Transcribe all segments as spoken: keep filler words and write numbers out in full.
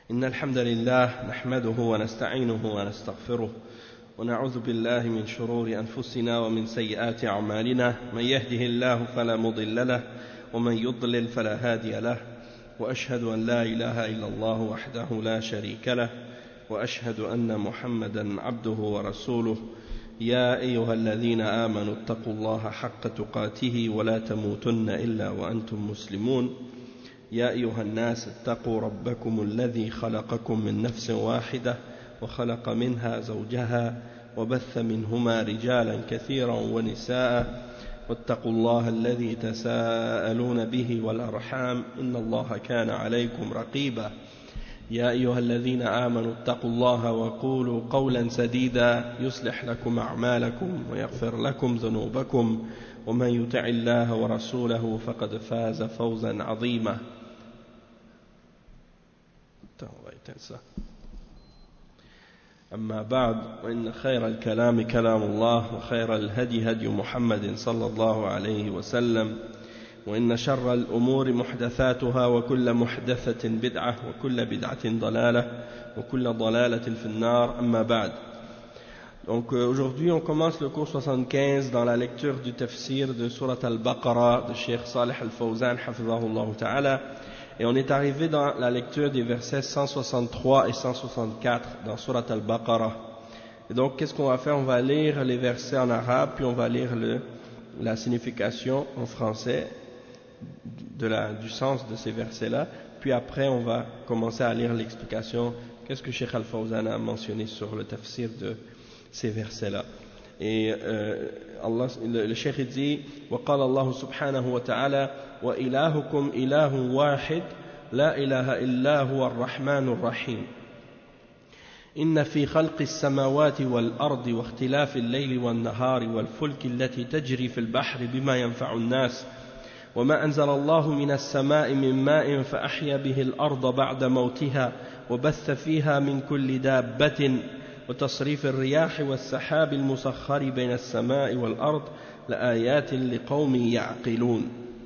إن الحمد لله نحمده ونستعينه ونستغفره ونعوذ بالله من شرور أنفسنا ومن سيئات أعمالنا. من يهده الله فلا مضل له ومن يضلل فلا هادي له، وأشهد أن لا إله إلا الله وحده لا شريك له، وأشهد أن محمدا عبده ورسوله. يا أيها الذين آمنوا اتقوا الله حق تقاته ولا تموتن إلا وأنتم مسلمون. يا أيها الناس اتقوا ربكم الذي خلقكم من نفس واحدة وخلق منها زوجها وبث منهما رجالا كثيرا ونساء، واتقوا الله الذي تساءلون به والأرحام إن الله كان عليكم رقيبا. يا أيها الذين آمنوا اتقوا الله وقولوا قولا سديدا يصلح لكم أعمالكم ويغفر لكم ذنوبكم، ومن يطع الله ورسوله فقد فاز فوزا عظيما. أما بعد، وإن خير الكلام كلام الله، وخير الهدي هدي محمد صلى الله عليه وسلم، وإن شر الأمور محدثاتها، وكل محدثة بدعة، وكل بدعة ضلالة، وكل ضلالة في النار. أما بعد. Donc euh, aujourd'hui on commence le cours soixante-quinze dans la lecture du tafsir de Surat al-Baqarah de Cheikh Salih al-Fawzan hafizahullah ta'ala, et on est arrivé dans la lecture des versets cent soixante-trois et cent soixante-quatre dans Surat al-Baqarah. Et donc qu'est-ce qu'on va faire? On va lire les versets en arabe, puis on va lire le, la signification en français de la, du sens de ces versets-là, puis après on va commencer à lire l'explication, qu'est-ce que Cheikh al-Fawzan a mentionné sur le tafsir de ces versets-là. Et euh, Allah, le, le Cheikh dit وقال الله سبحانه وتعالى وإلهكم إله واحد لا إله إلا هو الرحمن الرحيم إن في خلق السماوات والأرض واختلاف الليل والنهار والفلك التي تجري في البحر بما ينفع الناس وما أنزل الله من السماء من ماء فأحيا به الأرض بعد موتها وبث فيها من كل دابة وتصريف الرياح والسحاب المسخر بين السماء والأرض لآيات لقوم يعقلون.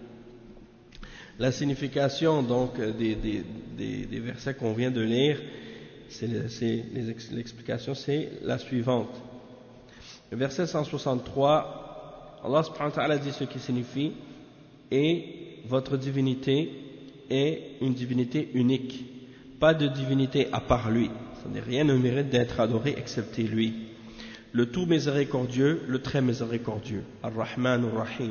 La signification donc des, des, des, des versets qu'on vient de lire, c'est, c'est, l'explication c'est la suivante. Le verset cent soixante-trois, Allah subhanahu wa ta'ala dit ce qui signifie: et votre divinité est une divinité unique, pas de divinité à part lui. C'est-à-dire, rien ne mérite d'être adoré excepté lui. Le tout miséricordieux, le très miséricordieux. Ar-Rahman Ar-Rahim.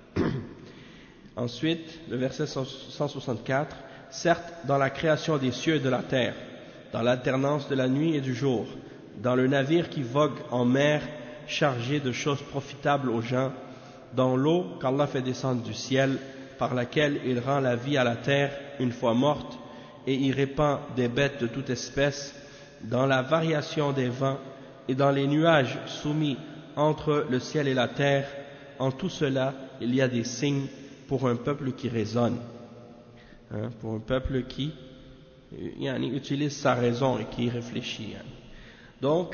Ensuite, le verset cent soixante-quatre. Certes, dans la création des cieux et de la terre, dans l'alternance de la nuit et du jour, dans le navire qui vogue en mer chargé de choses profitables aux gens, dans l'eau qu'Allah fait descendre du ciel, par laquelle il rend la vie à la terre une fois morte, et y répand des bêtes de toute espèce, dans la variation des vents et dans les nuages soumis entre le ciel et la terre, en tout cela il y a des signes pour un peuple qui raisonne, hein, pour un peuple qui yani, utilise sa raison et qui réfléchit. Hein. Donc,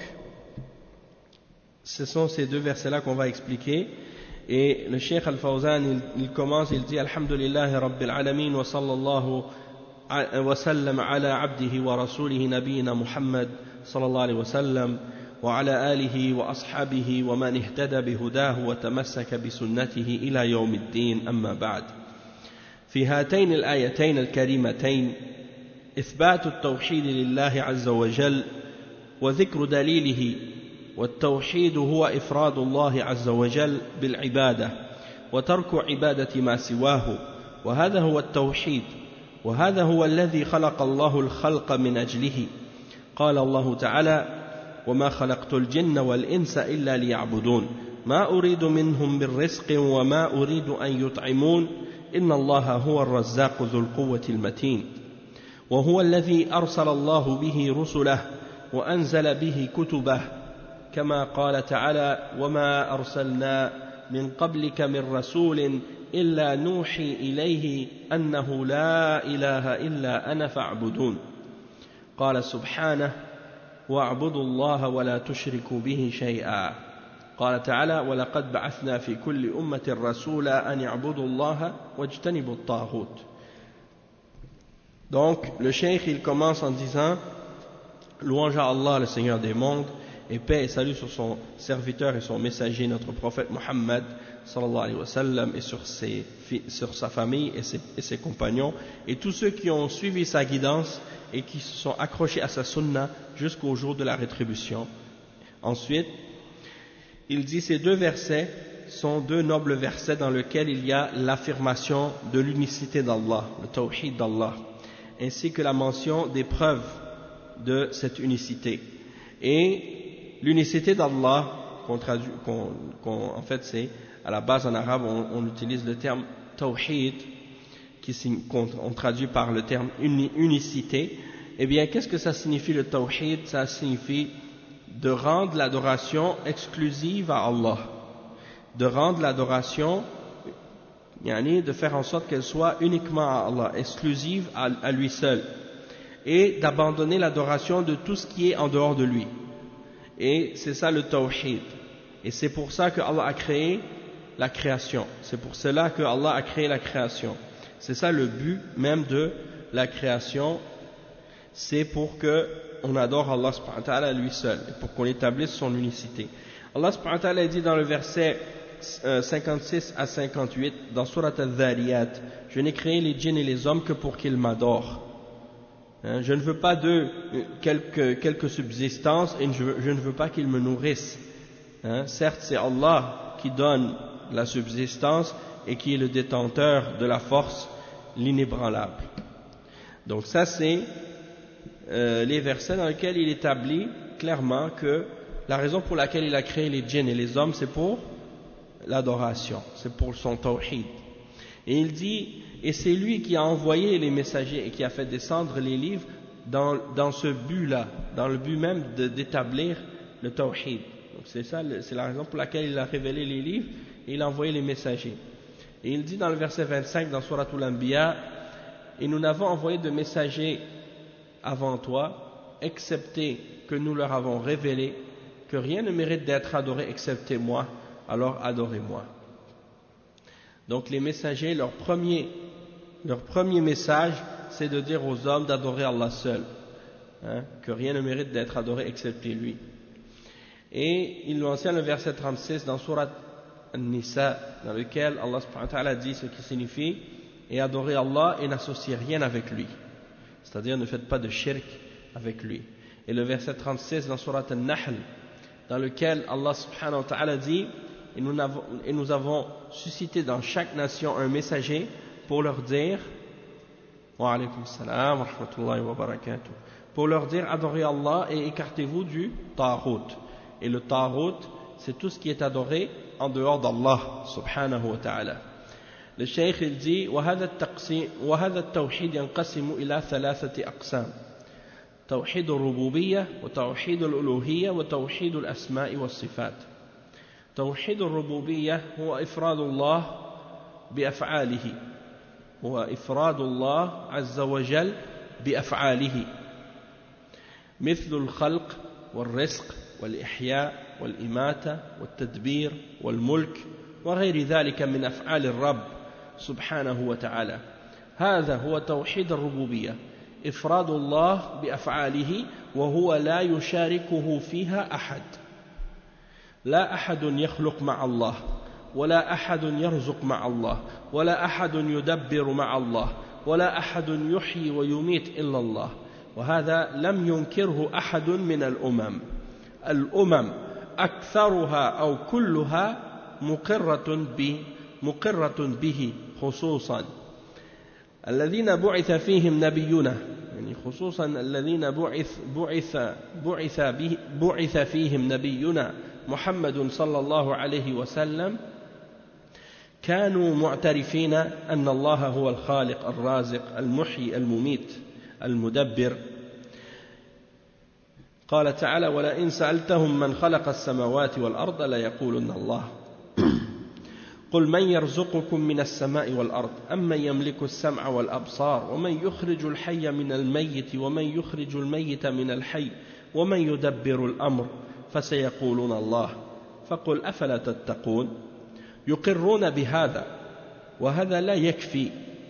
ce sont ces deux versets-là qu'on va expliquer. Et le Cheikh Al-Fawzan, il, il commence, il dit Alhamdulillahi Rabbil Alamin wa sallallahu وسلم على عبده ورسوله نبينا محمد صلى الله عليه وسلم وعلى آله وأصحابه ومن اهتدى بهداه وتمسك بسنته إلى يوم الدين. أما بعد. في هاتين الآيتين الكريمتين إثبات التوحيد لله عز وجل وذكر دليله، والتوحيد هو إفراد الله عز وجل بالعبادة وترك عبادة ما سواه، وهذا هو التوحيد، وهذا هو الذي خلق الله الخلق من أجله. قال الله تعالى وما خلقت الجن والإنس إلا ليعبدون ما أريد منهم من رزق وما أريد أن يطعمون إن الله هو الرزاق ذو القوة المتين. وهو الذي أرسل الله به رسله وأنزل به كتبه، كما قال تعالى وما أرسلنا من قبلك من رسول إلا نوحي إليه أنه لا إله إلا أنا فاعبدون. قال سبحانه واعبدوا الله ولا تشركوا به شيئا. قال تعالى ولقد بعثنا في كل أمة رسولا أن يعبدوا الله واجتنبوا الطاغوت. Donc le cheikh il commence en disant louange à Allah le Seigneur des mondes et paix et salut sur son serviteur et son messager notre prophète Muhammad sallallahu alayhi wa sallam et sur, ses, sur sa famille et ses, et ses compagnons et tous ceux qui ont suivi sa guidance et qui se sont accrochés à sa sunna jusqu'au jour de la rétribution. Ensuite il dit ces deux versets sont deux nobles versets dans lesquels il y a l'affirmation de l'unicité d'Allah, le tawhid d'Allah, ainsi que la mention des preuves de cette unicité. Et l'unicité d'Allah, qu'on traduit, qu'on, qu'on, en fait c'est, à la base en arabe on, on utilise le terme tawhid, qui, qu'on on traduit par le terme uni, unicité. Eh bien, qu'est-ce que ça signifie le tawhid? Ça signifie de rendre l'adoration exclusive à Allah, de rendre l'adoration, yani de faire en sorte qu'elle soit uniquement à Allah, exclusive à, à lui seul, et d'abandonner l'adoration de tout ce qui est en dehors de lui. Et c'est ça le tawhid. Et c'est pour ça que Allah a créé la création. C'est pour cela que Allah a créé la création. C'est ça le but même de la création. C'est pour que on adore Allah subhanahu wa ta'ala lui seul, et pour qu'on établisse son unicité. Allah subhanahu wa ta'ala dit dans le verset cinquante-six à cinquante-huit dans Surat Al-Dhariyat, je n'ai créé les djinns et les hommes que pour qu'ils m'adorent. Hein, je ne veux pas d'eux quelques, quelques subsistances et je, je ne veux pas qu'ils me nourrissent. Hein, certes, c'est Allah qui donne la subsistance et qui est le détenteur de la force, l'inébranlable. Donc ça, c'est euh, les versets dans lesquels il établit clairement que la raison pour laquelle il a créé les djinns et les hommes, c'est pour l'adoration, c'est pour son tawhid. Et il dit, et c'est lui qui a envoyé les messagers et qui a fait descendre les livres dans, dans ce but-là, dans le but même de, d'établir le tawhid. Donc c'est ça, c'est la raison pour laquelle il a révélé les livres et il a envoyé les messagers. Et il dit dans le verset vingt-cinq dans Surat Al-Anbiya, et nous n'avons envoyé de messagers avant toi, excepté que nous leur avons révélé que rien ne mérite d'être adoré excepté moi, alors adorez-moi. Donc les messagers, leur premier, leur premier message, c'est de dire aux hommes d'adorer Allah seul, hein, que rien ne mérite d'être adoré excepté lui. Et il mentionne le verset trente-six dans Surat An-Nisa, dans lequel Allah subhanahu wa ta'ala dit ce qui signifie et adorez Allah et n'associez rien avec lui, c'est-à-dire ne faites pas de shirk avec lui. Et le verset trente-six dans Surat An-Nahl, dans lequel Allah subhanahu wa ta'ala dit et nous, avons, et nous avons suscité dans chaque nation un messager pour leur dire wa alaykum salam wa rahmatullahi wa barakatuh, pour leur dire adorez Allah et écartez-vous du ta'ghut. Et le ta'ghut, c'est tout ce qui est adoré en dehors d'Allah subhanahu wa ta'ala. Le cheikh il dit وهذا التقسيم وهذا التوحيد ينقسم إلى ثلاثة أقسام: توحيد الربوبية وتوحيد الألوهية وتوحيد الأسماء والصفات. توحيد الربوبية هو إفراد الله بأفعاله، هو إفراد الله عز وجل بأفعاله، مثل الخلق والرزق والإحياء والإماتة والتدبير والملك وغير ذلك من أفعال الرب سبحانه وتعالى. هذا هو توحيد الربوبية، إفراد الله بأفعاله وهو لا يشاركه فيها أحد. لا أحد يخلق مع الله، ولا أحد يرزق مع الله، ولا أحد يدبر مع الله، ولا أحد يحيي ويميت إلا الله. وهذا لم ينكره أحد من الأمم. الأمم أكثرها أو كلها مقرة به مقرة به خصوصا الذين بعث فيهم نبينا، يعني خصوصا الذين بعث بعث بعث به بعث فيهم نبينا محمد صلى الله عليه وسلم، كانوا معترفين أن الله هو الخالق الرازق المحيي المميت المدبر. قال تعالى: ولئن سألتهم من خلق السماوات والأرض ليقولن الله. قل من يرزقكم من السماء والأرض أمن يملك السمع والأبصار ومن يخرج الحي من الميت ومن يخرج الميت من الحي ومن يدبر الأمر فسيقولون الله. فقل أفلا تتقون. يقرون بهذا وهذا لا يكفي.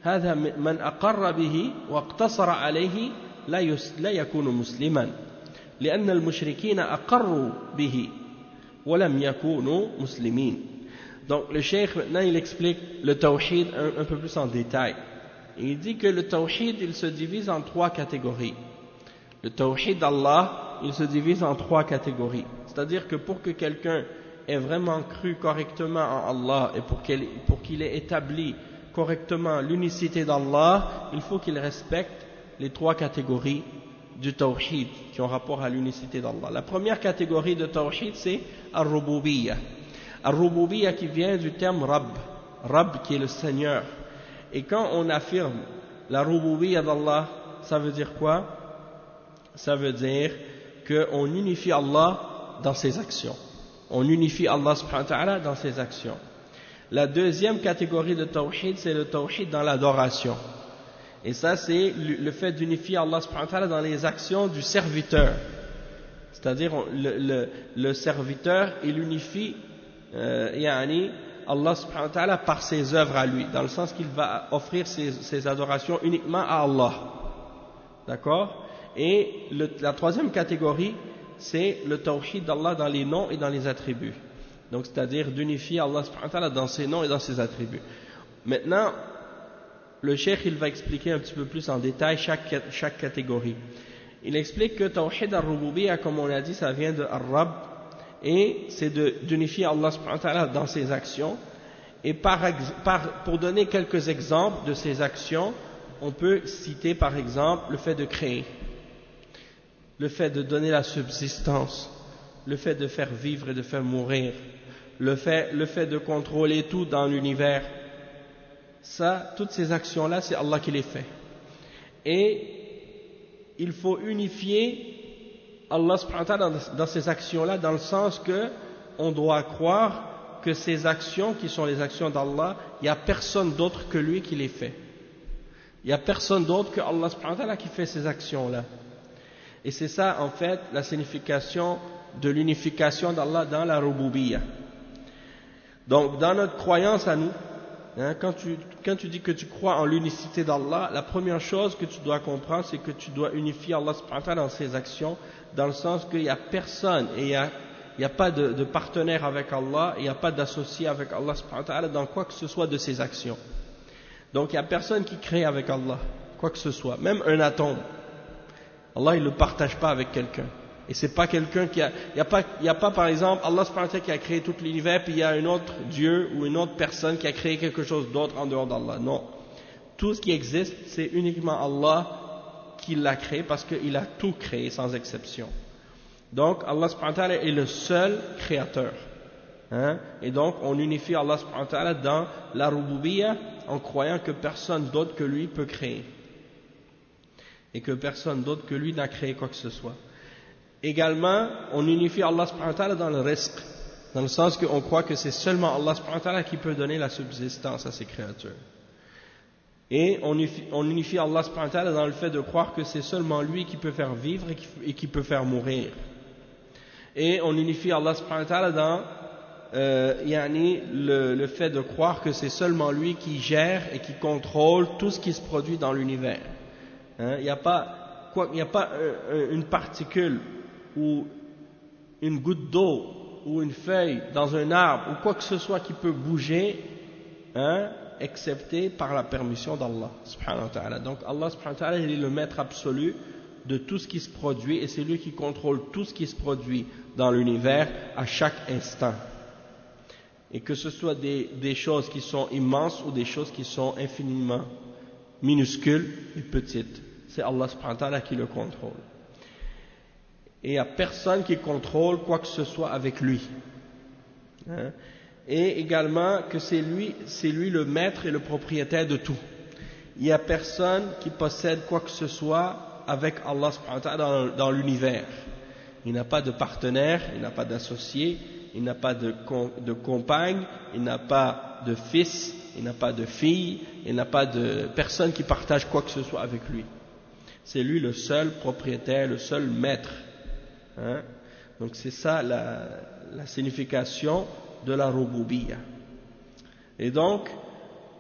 هذا من أقر به واقتصر عليه لا لا يكون مسلما لأن المشركين أقروا به ولم يكونوا مسلمين. Donc le cheikh maintenant il explique le tawhid un, un peu plus en détail. Il dit que le tawhid il se divise en trois catégories. Le tawhid d'Allah il se divise en trois catégories. C'est-à-dire que pour que quelqu'un ait vraiment cru correctement en Allah et pour qu'il, pour qu'il ait établi correctement l'unicité d'Allah, il faut qu'il respecte les trois catégories du tawhid qui ont rapport à l'unicité d'Allah. La première catégorie de tawhid c'est al-rububiyya. Al-rububiyya qui vient du terme Rabb, Rabb qui est le Seigneur. Et quand on affirme la rububiyya d'Allah, ça veut dire quoi? Ça veut dire qu'on unifie Allah dans ses actions. On unifie Allah subhanahu wa ta'ala dans ses actions. La deuxième catégorie de tawhid, c'est le tawhid dans l'adoration. Et ça, c'est le fait d'unifier Allah subhanahu wa ta'ala dans les actions du serviteur. C'est-à-dire, le, le, le serviteur, il unifie euh, yani, Allah subhanahu wa ta'ala par ses œuvres à lui, dans le sens qu'il va offrir ses, ses adorations uniquement à Allah. D'accord? Et le, la troisième catégorie, c'est le tawhid d'Allah dans les noms et dans les attributs. Donc, c'est-à-dire d'unifier Allah subhanahu wa ta'ala dans ses noms et dans ses attributs. Maintenant, le cheikh, il va expliquer un petit peu plus en détail chaque, chaque catégorie. Il explique que tawhid al-rububiyya, comme on l'a dit, ça vient de al-Rabb, et c'est d'unifier Allah subhanahu wa ta'ala dans ses actions. Et par, par, pour donner quelques exemples de ces actions, on peut citer par exemple le fait de créer, le fait de donner la subsistance, le fait de faire vivre et de faire mourir, le fait, le fait de contrôler tout dans l'univers. Ça, toutes ces actions-là, c'est Allah qui les fait. Et il faut unifier Allah subhanahu wa ta'ala dans, dans ces actions-là, dans le sens que on doit croire que ces actions qui sont les actions d'Allah, il n'y a personne d'autre que lui qui les fait. Il n'y a personne d'autre que Allah subhanahu wa ta'ala qui fait ces actions-là. Et c'est ça, en fait, la signification de l'unification d'Allah dans la rububiyya. Donc, dans notre croyance à nous, hein, quand, tu, quand tu dis que tu crois en l'unicité d'Allah, la première chose que tu dois comprendre, c'est que tu dois unifier Allah subhanahu wa ta'ala dans ses actions, dans le sens qu'il n'y a personne et il n'y a, a pas de, de partenaire avec Allah, il n'y a pas d'associé avec Allah subhanahu wa ta'ala dans quoi que ce soit de ses actions. Donc, il n'y a personne qui crée avec Allah, quoi que ce soit, même un atome. Allah, il ne le partage pas avec quelqu'un. Et c'est pas quelqu'un qui a, il n'y a pas, il n'y a pas par exemple Allah subhanahu wa ta'ala qui a créé tout l'univers, puis il y a un autre Dieu ou une autre personne qui a créé quelque chose d'autre en dehors d'Allah. Non. Tout ce qui existe, c'est uniquement Allah qui l'a créé parce qu'il a tout créé sans exception. Donc Allah subhanahu wa ta'ala est le seul créateur. Hein? Et donc on unifie Allah subhanahu wa ta'ala dans la rububiyya en croyant que personne d'autre que lui peut créer. Et que personne d'autre que lui n'a créé quoi que ce soit. Également, on unifie Allah subhanahu wa ta'ala dans le rizq, dans le sens qu'on croit que c'est seulement Allah subhanahu wa ta'ala qui peut donner la subsistance à ses créatures. Et on unifie, on unifie Allah subhanahu wa ta'ala dans le fait de croire que c'est seulement lui qui peut faire vivre et qui, et qui peut faire mourir. Et on unifie Allah subhanahu wa ta'ala dans euh, yani, le, le fait de croire que c'est seulement lui qui gère et qui contrôle tout ce qui se produit dans l'univers. Hein, il n'y a pas, quoi, il n'y a pas euh, une particule ou une goutte d'eau ou une feuille dans un arbre ou quoi que ce soit qui peut bouger, hein, excepté par la permission d'Allah subhanahu wa ta'ala. Donc Allah subhanahu wa ta'ala il est le maître absolu de tout ce qui se produit et c'est lui qui contrôle tout ce qui se produit dans l'univers à chaque instant. Et que ce soit des, des choses qui sont immenses ou des choses qui sont infiniment minuscules et petites, c'est Allah subhanahu wa ta'ala qui le contrôle. Et il n'y a personne qui contrôle quoi que ce soit avec lui. Hein? Et également que c'est lui, c'est lui le maître et le propriétaire de tout. Il n'y a personne qui possède quoi que ce soit avec Allah subhanahu wa ta'ala dans, dans l'univers. Il n'a pas de partenaire, il n'a pas d'associé, il n'a pas de, de compagne, il n'a pas de fils, il n'a pas de fille, il n'a pas de personne qui partage quoi que ce soit avec lui. C'est lui le seul propriétaire, le seul maître. Hein? Donc c'est ça la, la signification de la rububiyya. Et donc,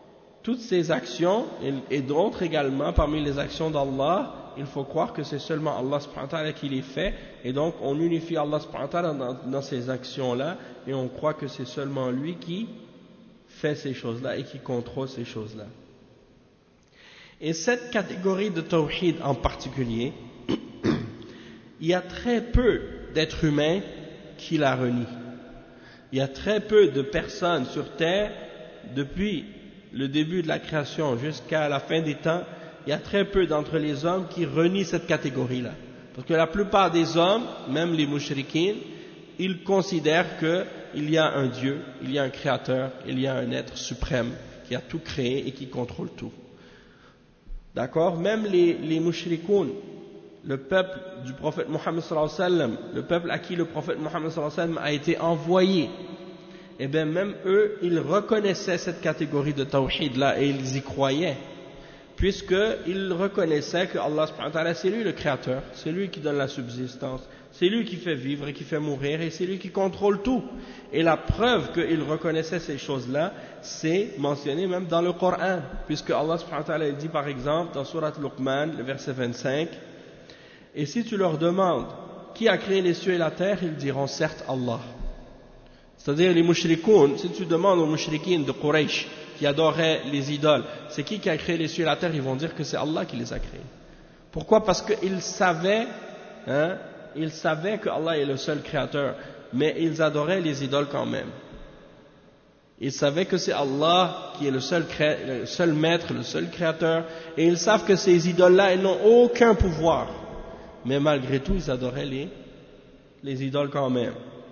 toutes ces actions et, et d'autres également parmi les actions d'Allah, il faut croire que c'est seulement Allah subhanahu wa ta'ala qui les fait, et donc on unifie Allah subhanahu wa ta'ala dans, dans ces actions-là, et on croit que c'est seulement lui qui fait ces choses-là et qui contrôle ces choses-là. Et cette catégorie de tawhid en particulier, il y a très peu d'êtres humains qui la renient. Il y a très peu de personnes sur terre, depuis le début de la création jusqu'à la fin des temps, il y a très peu d'entre les hommes qui renient cette catégorie-là. Parce que la plupart des hommes, même les mushrikines, ils considèrent qu'il y a un Dieu, il y a un créateur, il y a un être suprême qui a tout créé et qui contrôle tout. D'accord? Même les, les mushrikoun, le peuple du prophète Mohammed sallallahu alayhi wa sallam, le peuple à qui le prophète Mohammed sallallahu alayhi wa sallam a été envoyé, et bien même eux, ils reconnaissaient cette catégorie de tawhid là et ils y croyaient, puisqu'ils reconnaissaient que Allah subhanahu wa ta'ala, c'est lui le créateur, c'est lui qui donne la subsistance, c'est lui qui fait vivre et qui fait mourir, et c'est lui qui contrôle tout. Et la preuve qu'ils reconnaissaient ces choses-là, c'est mentionné même dans le Coran, puisque Allah subhanahu wa ta'ala dit par exemple dans Surat Luqman, le verset vingt-cinq, et si tu leur demandes qui a créé les cieux et la terre, ils diront certes Allah. C'est-à-dire les mushrikoun, si tu demandes aux mushrikines de Quraysh qui adoraient les idoles, c'est qui qui a créé les cieux et la terre, ils vont dire que c'est Allah qui les a créés. Pourquoi? Parce qu'ils savaient, hein, ils savaient que Allah est le seul créateur, mais ils adoraient les idoles quand même. Ils savaient que c'est Allah qui est le seul, cré... le seul maître, le seul créateur, et ils savent que ces idoles-là, elles n'ont aucun pouvoir. Mais malgré tout, ils adoraient les, les idoles quand même.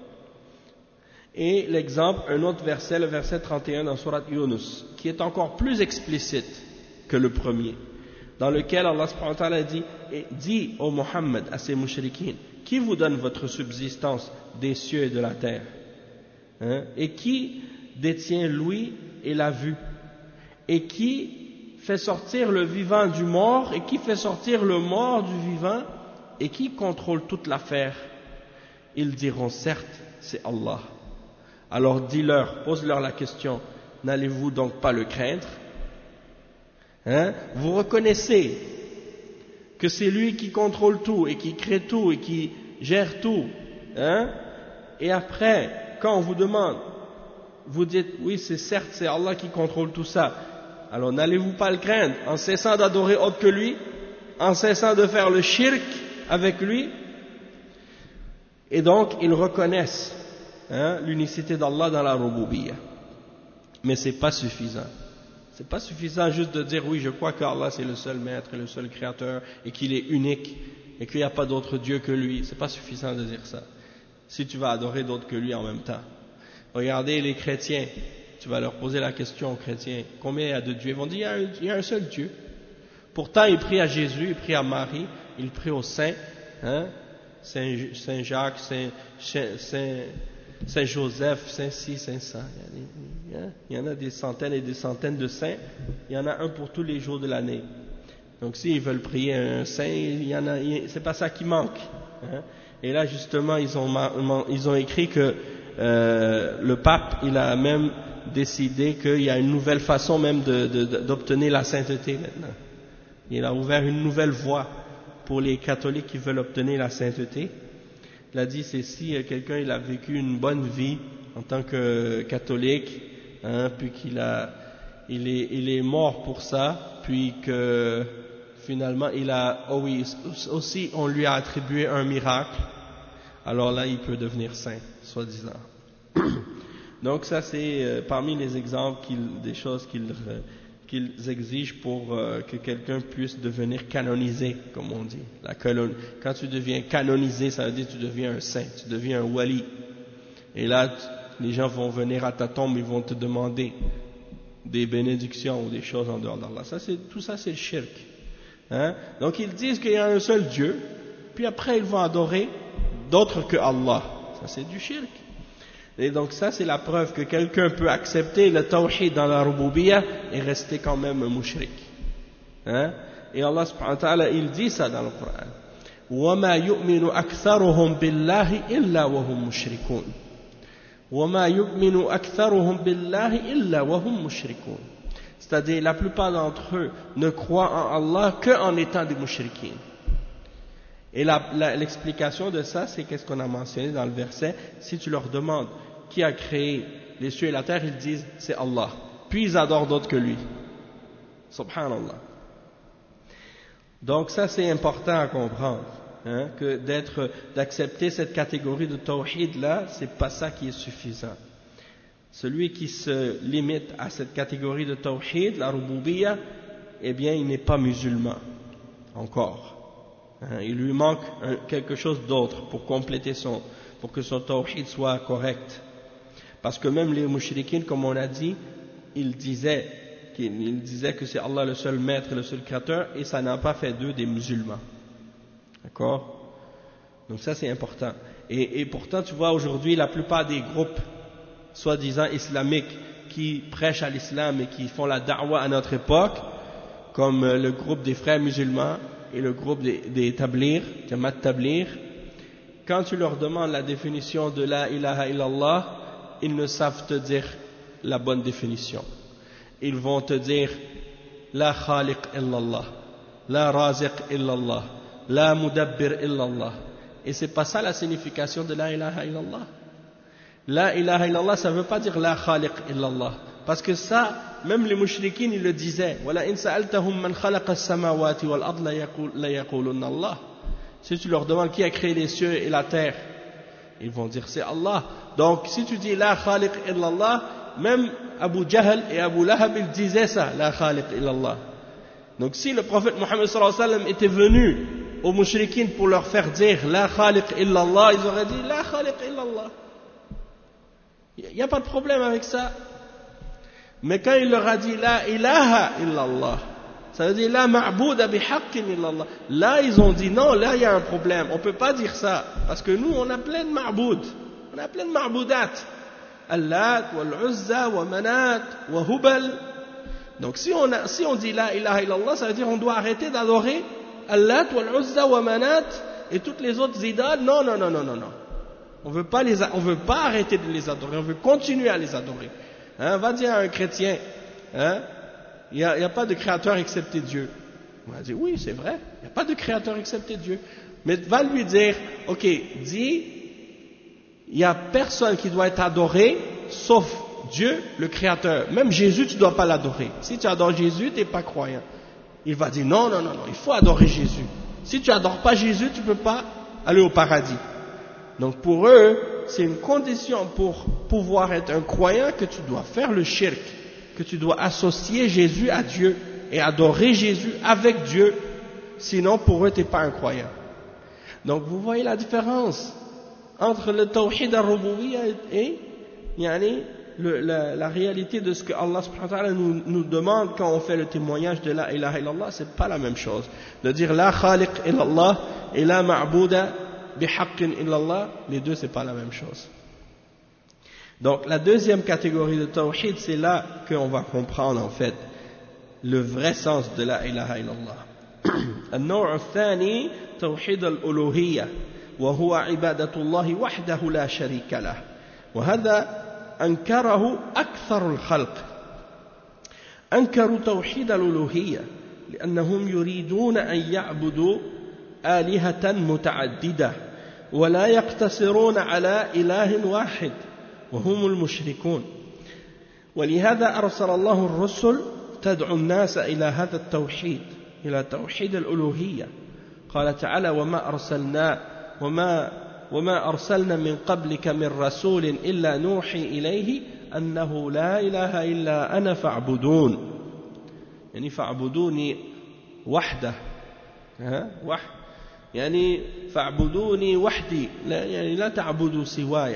Et l'exemple, un autre verset, le verset trente et un dans Surat Yunus, qui est encore plus explicite que le premier, dans lequel Allah subhanahu wa ta'ala dit, dit au Muhammad, à ses mushrikines, qui vous donne votre subsistance des cieux et de la terre, hein? Et qui détient l'ouïe et la vue, et qui fait sortir le vivant du mort, et qui fait sortir le mort du vivant, et qui contrôle toute l'affaire? Ils diront certes, c'est Allah. Alors dis-leur, pose-leur la question, n'allez-vous donc pas le craindre? Hein? Vous reconnaissez que c'est lui qui contrôle tout et qui crée tout et qui gère tout, hein? Et après, quand on vous demande, vous dites oui, c'est certes, c'est Allah qui contrôle tout ça. Alors n'allez-vous pas le craindre en cessant d'adorer autre que lui, en cessant de faire le shirk avec lui? Et donc ils reconnaissent, hein, l'unicité d'Allah dans la rububiyyah. Mais c'est pas suffisant. C'est pas suffisant juste de dire oui, je crois qu'Allah c'est le seul maître, le seul créateur et qu'il est unique et qu'il n'y a pas d'autre Dieu que lui. C'est pas suffisant de dire ça. Si tu vas adorer d'autres que lui en même temps. Regardez les chrétiens. Tu vas leur poser la question aux chrétiens. Combien il y a de dieux? Ils vont dire il y a un, il y a un seul Dieu. Pourtant ils prient à Jésus, ils prient à Marie, ils prient aux saints, hein? Saint, Saint Jacques, Saint, Saint, Saint Joseph, Saint ci, Saint ça. Il y en a des centaines et des centaines de saints. Il y en a un pour tous les jours de l'année. Donc s'ils veulent prier un saint, il y en a, c'est pas ça qui manque. Hein? Et là justement, ils ont, ils ont écrit que euh, le pape, il a même décidé qu'il y a une nouvelle façon même de, de, d'obtenir la sainteté maintenant. Il a ouvert une nouvelle voie pour les catholiques qui veulent obtenir la sainteté. Il a dit, c'est si quelqu'un il a vécu une bonne vie en tant que catholique, hein, puis qu'il a, il est, il est mort pour ça, puis que finalement il a, oh oui, aussi on lui a attribué un miracle, alors là il peut devenir saint, soi-disant. Donc ça c'est euh, parmi les exemples qu'il, des choses qu'ils euh, qu'ils exigent pour euh, que quelqu'un puisse devenir canonisé, comme on dit. La colonne. Quand tu deviens canonisé, ça veut dire que tu deviens un saint, tu deviens un wali. Et là, tu, les gens vont venir à ta tombe, ils vont te demander des bénédictions ou des choses en dehors d'Allah. Ça, c'est, tout ça, c'est le shirk. Hein? Donc ils disent qu'il y a un seul Dieu, puis après ils vont adorer d'autres que Allah. Ça, c'est du shirk. Et donc ça c'est la preuve que quelqu'un peut accepter le tawhid dans la rububiyyah et rester quand même un mushrik. Hein? Et Allah subhanahu wa ta'ala il dit ça dans le Coran. وَمَا يُؤْمِنُ أَكْثَرُهُمْ بِاللَّهِ إِلَّا وَهُمْ مُشْرِكُونَ وَمَا يُؤْمِنُ أَكْثَرُهُمْ بِاللَّهِ إِلَّا وَهُمْ مُشْرِكُونَ. C'est-à-dire, la plupart d'entre eux ne croient en Allah qu'en étant des mushrikines. Et la, la, l'explication de ça, c'est qu'est-ce qu'on a mentionné dans le verset. Si tu leur demandes qui a créé les cieux et la terre, ils disent c'est Allah. Puis ils adorent d'autres que lui. Subhanallah. Donc ça, c'est important à comprendre. Hein, que d'être, d'accepter cette catégorie de tawhid là, c'est pas ça qui est suffisant. Celui qui se limite à cette catégorie de tawhid, la rububiyya, eh bien il n'est pas musulman encore. Hein, il lui manque un, quelque chose d'autre pour compléter son, pour que son tawhid soit correct. Parce que même les mushrikines, comme on a dit, ils disaient, ils disaient que c'est Allah le seul maître, le seul créateur, et ça n'a pas fait d'eux des musulmans. D'accord? Donc ça c'est important. Et, et pourtant tu vois aujourd'hui la plupart des groupes soi-disant islamiques qui prêchent à l'islam et qui font la da'wa à notre époque, comme le groupe des frères musulmans et le groupe des, des tablir, Jamaat Tablir, quand tu leur demandes la définition de la ilaha illallah, ils ne savent te dire la bonne définition. Ils vont te dire la khaliq illallah, la raziq illallah, la mudabbir illallah. Et c'est pas ça la signification de la ilaha illallah. La ilaha illallah, ça veut pas dire la khaliq illallah. Parce que ça, même les mushrikines, ils le disaient. Wala in sa'altahum man khalaqa as-samawati wal ard la yaqulunna Allah. Si tu leur demandes qui a créé les cieux et la terre, ils vont dire c'est Allah. Donc si tu dis la khaliq illallah, même Abu Jahl et Abu Lahab, ils disaient ça, la khaliq illallah. Donc si le prophète Mohammed sallallahu alayhi wa sallam était venu aux mushrikines pour leur faire dire la khaliq illallah, ils auraient dit la khaliq illallah. Il n'y a pas de problème avec ça. Mais quand il leur a dit la ilaha illallah, ça veut dire la ma'bouda bihaqqin illallah, là ils ont dit non, là il y a un problème, on ne peut pas dire ça, parce que nous on a plein de ma'boud, on a plein de ma'boudat, Allat, wal-Uzza, wa Manat, wa Hubal. Donc si on, a, si on dit la ilaha illallah, ça veut dire on doit arrêter d'adorer Allat, wal-Uzza, wa Manat et toutes les autres idoles. Non, non, non, non, non, non. On veut pas les, on veut pas arrêter de les adorer, on veut continuer à les adorer. Hein, va dire à un chrétien, hein, il n'y a, a pas de créateur excepté Dieu. On va dire oui, c'est vrai, il n'y a pas de créateur excepté Dieu. Mais va lui dire, ok, dis, il n'y a personne qui doit être adoré sauf Dieu, le créateur. Même Jésus, tu ne dois pas l'adorer. Si tu adores Jésus, tu n'es pas croyant. Il va dire non, non, non, non, il faut adorer Jésus. Si tu n'adores pas Jésus, tu ne peux pas aller au paradis. Donc pour eux, c'est une condition pour pouvoir être un croyant que tu dois faire le shirk, que tu dois associer Jésus à Dieu et adorer Jésus avec Dieu. Sinon, pour eux, tu n'es pas un croyant. Donc vous voyez la différence entre le tawhid al-rububiyya et yani, le, la, la réalité de ce que Allah subhanahu wa ta'ala nous, nous demande quand on fait le témoignage de la ilaha illallah. C'est pas la même chose. De dire la khaliq illallah et la ma'bouda bihaqqin illallah, les deux c'est pas la même chose. Donc la deuxième catégorie de tawhid, c'est là qu'on va comprendre en fait le vrai sens de la ilaha illallah. النوع الثاني توحيد الألوهية وهو عبادة الله وحده لا شريك له وهذا أنكره أكثر الخلق. أنكروا توحيد الألوهية لأنهم يريدون أن يعبدوا آلهة متعددة ولا يقتصرون على إله واحد وهم المشركون. ولهذا أرسل الله الرسل تدعو الناس إلى هذا التوحيد، إلى توحيد الألوهية. قال تعالى وما أرسلنا وما وما أرسلنا من قبلك من رسول إلا نوحي إليه أنه لا إله إلا أنا فاعبدون. يعني فاعبدوني وحده، ها وحد يعني فاعبدوني وحدي، لا يعني لا تعبدوا سواي.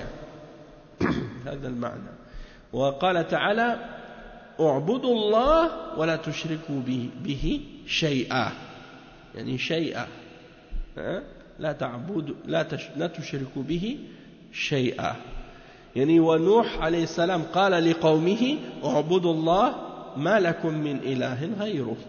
هذا المعنى. وقال تعالى اعبدوا الله ولا تشركوا به, به شيئا، يعني شيئا، ها لا تعبدوا لا, تش لا تشركوا به شيئا. يعني ونوح عليه السلام قال لقومه اعبدوا الله ما لكم من إله غيره.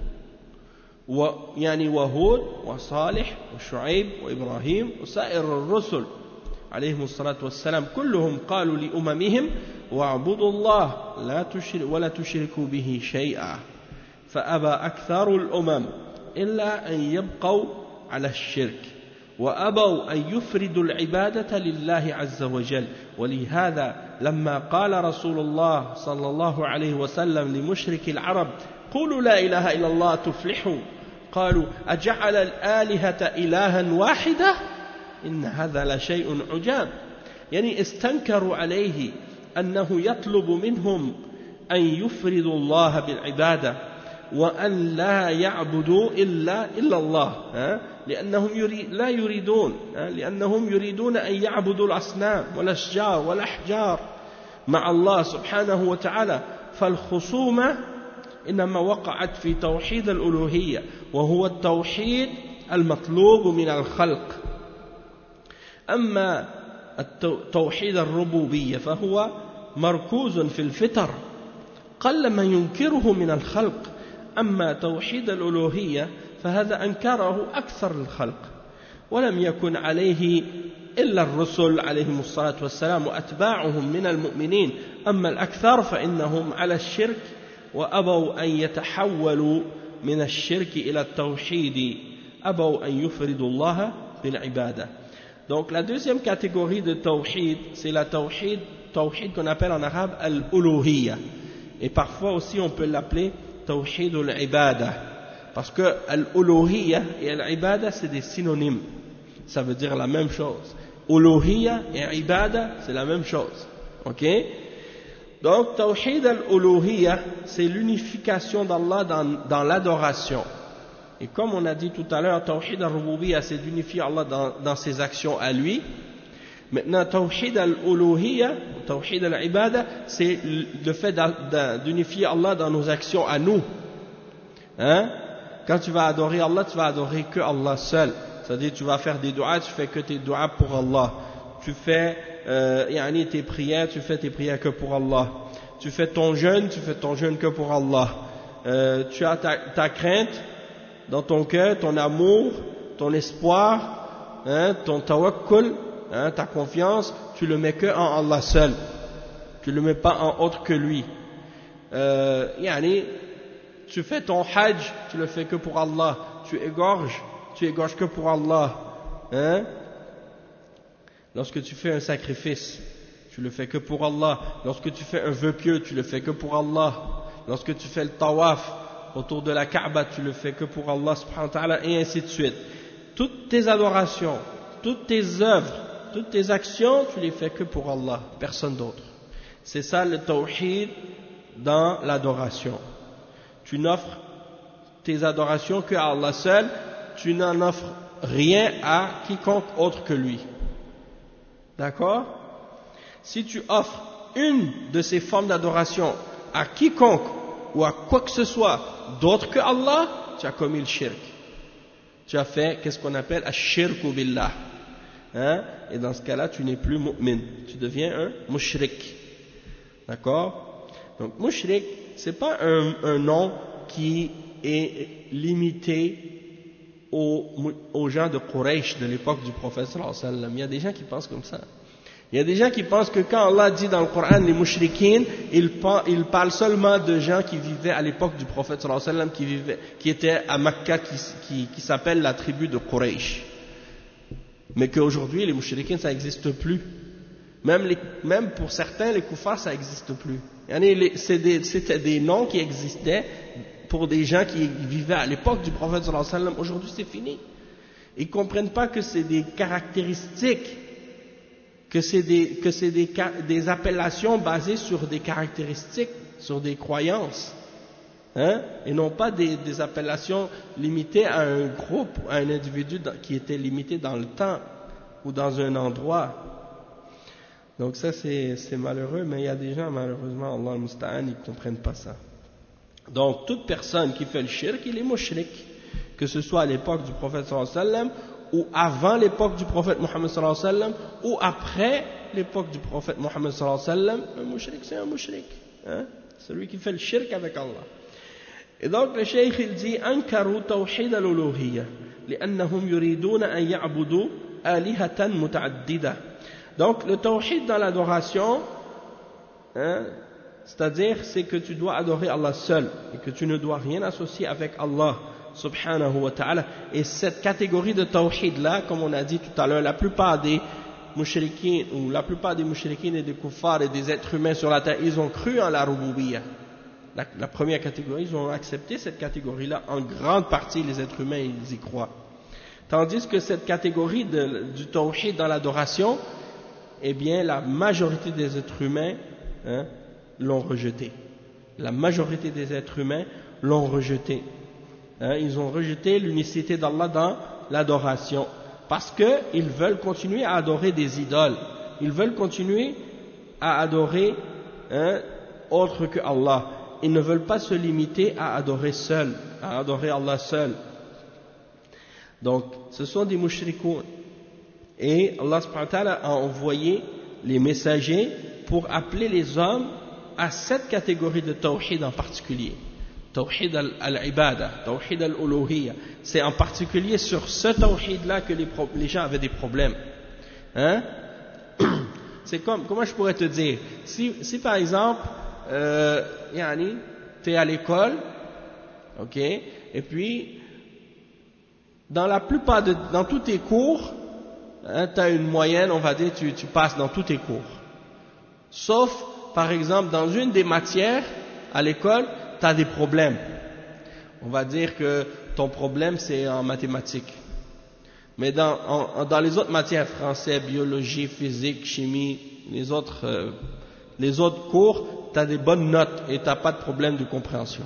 ويعني وهود وصالح وشعيب وإبراهيم وسائر الرسل عليهم الصلاة والسلام كلهم قالوا لأممهم واعبدوا الله لا تشرك ولا تشركوا به شيئا فأبى أكثر الأمم إلا أن يبقوا على الشرك وأبوا أن يفردوا العبادة لله عز وجل ولهذا لما قال رسول الله صلى الله عليه وسلم لمشرك العرب قولوا لا إله إلا الله تفلحوا قالوا أجعل الآلهة إلها واحدة إن هذا لشيء عجاب يعني استنكروا عليه أنه يطلب منهم أن يفردوا الله بالعبادة وأن لا يعبدوا إلا, إلا الله لأنهم يريد لا يريدون لأنهم يريدون أن يعبدوا الأصنام والأشجار والأحجار مع الله سبحانه وتعالى فالخصومة إنما وقعت في توحيد الألوهية وهو التوحيد المطلوب من الخلق أما توحيد الربوبية فهو مركوز في الفطر قل من ينكره من الخلق أما توحيد الألوهية فهذا أنكره أكثر الخلق ولم يكن عليه إلا الرسل عليهم الصلاة والسلام وأتباعهم من المؤمنين أما الأكثر فإنهم على الشرك وأبوا أن يتحولوا من الشرك إلى التوحيد أبوا أن يفردوا الله بالعبادة. Donc la deuxième catégorie de tawhid, c'est la tawhid, tawhid qu'on appelle en arabe al-uluhiyya. Et parfois aussi on peut l'appeler tawhid al-ibada. Parce que al-uluhiyya et al-ibada c'est des synonymes. Ça veut dire la même chose. Uluhiyya et ibada c'est la même chose. Ok? Donc tawhid al-uluhiyya c'est l'unification d'Allah dans, dans l'adoration. Et comme on a dit tout à l'heure, Tawhid al-Rububiyya, c'est d'unifier Allah dans, dans ses actions à lui. Maintenant, Tawhid al-Uluhiyya, Tawhid al-Ibada, c'est le fait d'unifier Allah dans nos actions à nous. Hein? Quand tu vas adorer Allah, tu vas adorer que Allah seul. C'est-à-dire, tu vas faire des du'as, tu fais que tes du'as pour Allah. Tu fais euh, yani, tes prières, tu fais tes prières que pour Allah. Tu fais ton jeûne, tu fais ton jeûne que pour Allah. Euh, tu as ta, ta crainte dans ton cœur, ton amour, ton espoir, hein, ton tawakkul, hein, ta confiance, tu le mets que en Allah seul. Tu le mets pas en autre que lui. Euh, yani, tu fais ton hajj, tu le fais que pour Allah. Tu égorges, tu égorges que pour Allah. Hein. Lorsque tu fais un sacrifice, tu le fais que pour Allah. Lorsque tu fais un vœu pieux, tu le fais que pour Allah. Lorsque tu fais le tawaf autour de la Kaaba, tu le fais que pour Allah subhanahu wa ta'ala, et ainsi de suite. Toutes tes adorations, toutes tes œuvres, toutes tes actions, tu les fais que pour Allah, personne d'autre. C'est ça le tawhid dans l'adoration. Tu n'offres tes adorations que à Allah seul, tu n'en offres rien à quiconque autre que lui. D'accord? Si tu offres une de ces formes d'adoration à quiconque ou à quoi que ce soit d'autre que Allah, tu as commis le shirk. Tu as fait qu'est-ce qu'on appelle ash-shirku billah. Hein? Et dans ce cas-là, tu n'es plus mu'min. Tu deviens un mushrik. D'accord? Donc, mushrik, c'est pas un, un nom qui est limité aux, aux gens de Quraysh de l'époque du prophète sallallahu alayhi wa sallam. Il y a des gens qui pensent comme ça. Il y a des gens qui pensent que quand Allah dit dans le Coran les mushrikines, il, il parle seulement de gens qui vivaient à l'époque du prophète sallallahu alayhi wa sallam, qui, vivaient, qui étaient à Mecca, qui, qui, qui s'appelle la tribu de Quraysh. Mais qu'aujourd'hui, les mushrikines, ça n'existe plus. Même, les, même pour certains, les koufars, ça n'existe plus. C'était des noms qui existaient pour des gens qui vivaient à l'époque du prophète sallallahu alayhi wa sallam. Aujourd'hui, c'est fini. Ils ne comprennent pas que c'est des caractéristiques, que c'est des, que c'est des, des appellations basées sur des caractéristiques, sur des croyances, hein, et non pas des, des appellations limitées à un groupe, à un individu qui était limité dans le temps ou dans un endroit. Donc ça c'est, c'est malheureux, mais il y a des gens, malheureusement, Allah al-Musta'an, ils ne comprennent pas ça. Donc toute personne qui fait le shirk, il est mushrik, que ce soit à l'époque du prophète sallallahu alayhi wa sallam, ou avant l'époque du prophète Mohammed sallallahu alayhi wa sallam, ou après l'époque du prophète Mohammed sallallahu alayhi wa sallam. Un mushrik, c'est un mushrik, hein? Celui qui fait le shirk avec Allah. Et donc le cheikh il dit ankaru tawhid al-uluhiyya لأنهم يريدون أن يعبدوا آلهة متعددة Donc le tawhid dans l'adoration, hein, c'est-à-dire c'est que tu dois adorer Allah seul et que tu ne dois rien associer avec Allah subhanahu wa ta'ala. Et cette catégorie de tawhid là, comme on a dit tout à l'heure, la plupart des mushrikines ou la plupart des mushrikines et des kuffars et des êtres humains sur la terre, ils ont cru en la rububiyyah. La, la première catégorie, ils ont accepté cette catégorie là, en grande partie les êtres humains ils y croient. Tandis que cette catégorie de, du tawhid dans l'adoration, eh bien la majorité des êtres humains hein, l'ont rejeté. La majorité des êtres humains l'ont rejeté. Hein, ils ont rejeté l'unicité d'Allah dans l'adoration parce qu'ils veulent continuer à adorer des idoles. Ils veulent continuer à adorer hein, autre que Allah. Ils ne veulent pas se limiter à adorer seul, à adorer Allah seul. Donc, ce sont des mushrikoun. Et Allah subhanahu wa ta'ala a envoyé les messagers pour appeler les hommes à cette catégorie de tawhid en particulier. Tawhid al-ibada, tawhid al-uluhiyya. C'est en particulier sur ce tawhid-là que les, les gens avaient des problèmes. Hein? C'est comme, comment je pourrais te dire, si, si par exemple, euh, yani, tu es à l'école, ok, et puis, dans la plupart de, dans tous tes cours, hein, tu as une moyenne, on va dire, tu, tu passes dans tous tes cours. Sauf, par exemple, dans une des matières, à l'école, tu as des problèmes. On va dire que ton problème, c'est en mathématiques. Mais dans, en, dans les autres matières, français, biologie, physique, chimie, les autres, euh, les autres cours, tu as des bonnes notes et tu n'as pas de problème de compréhension.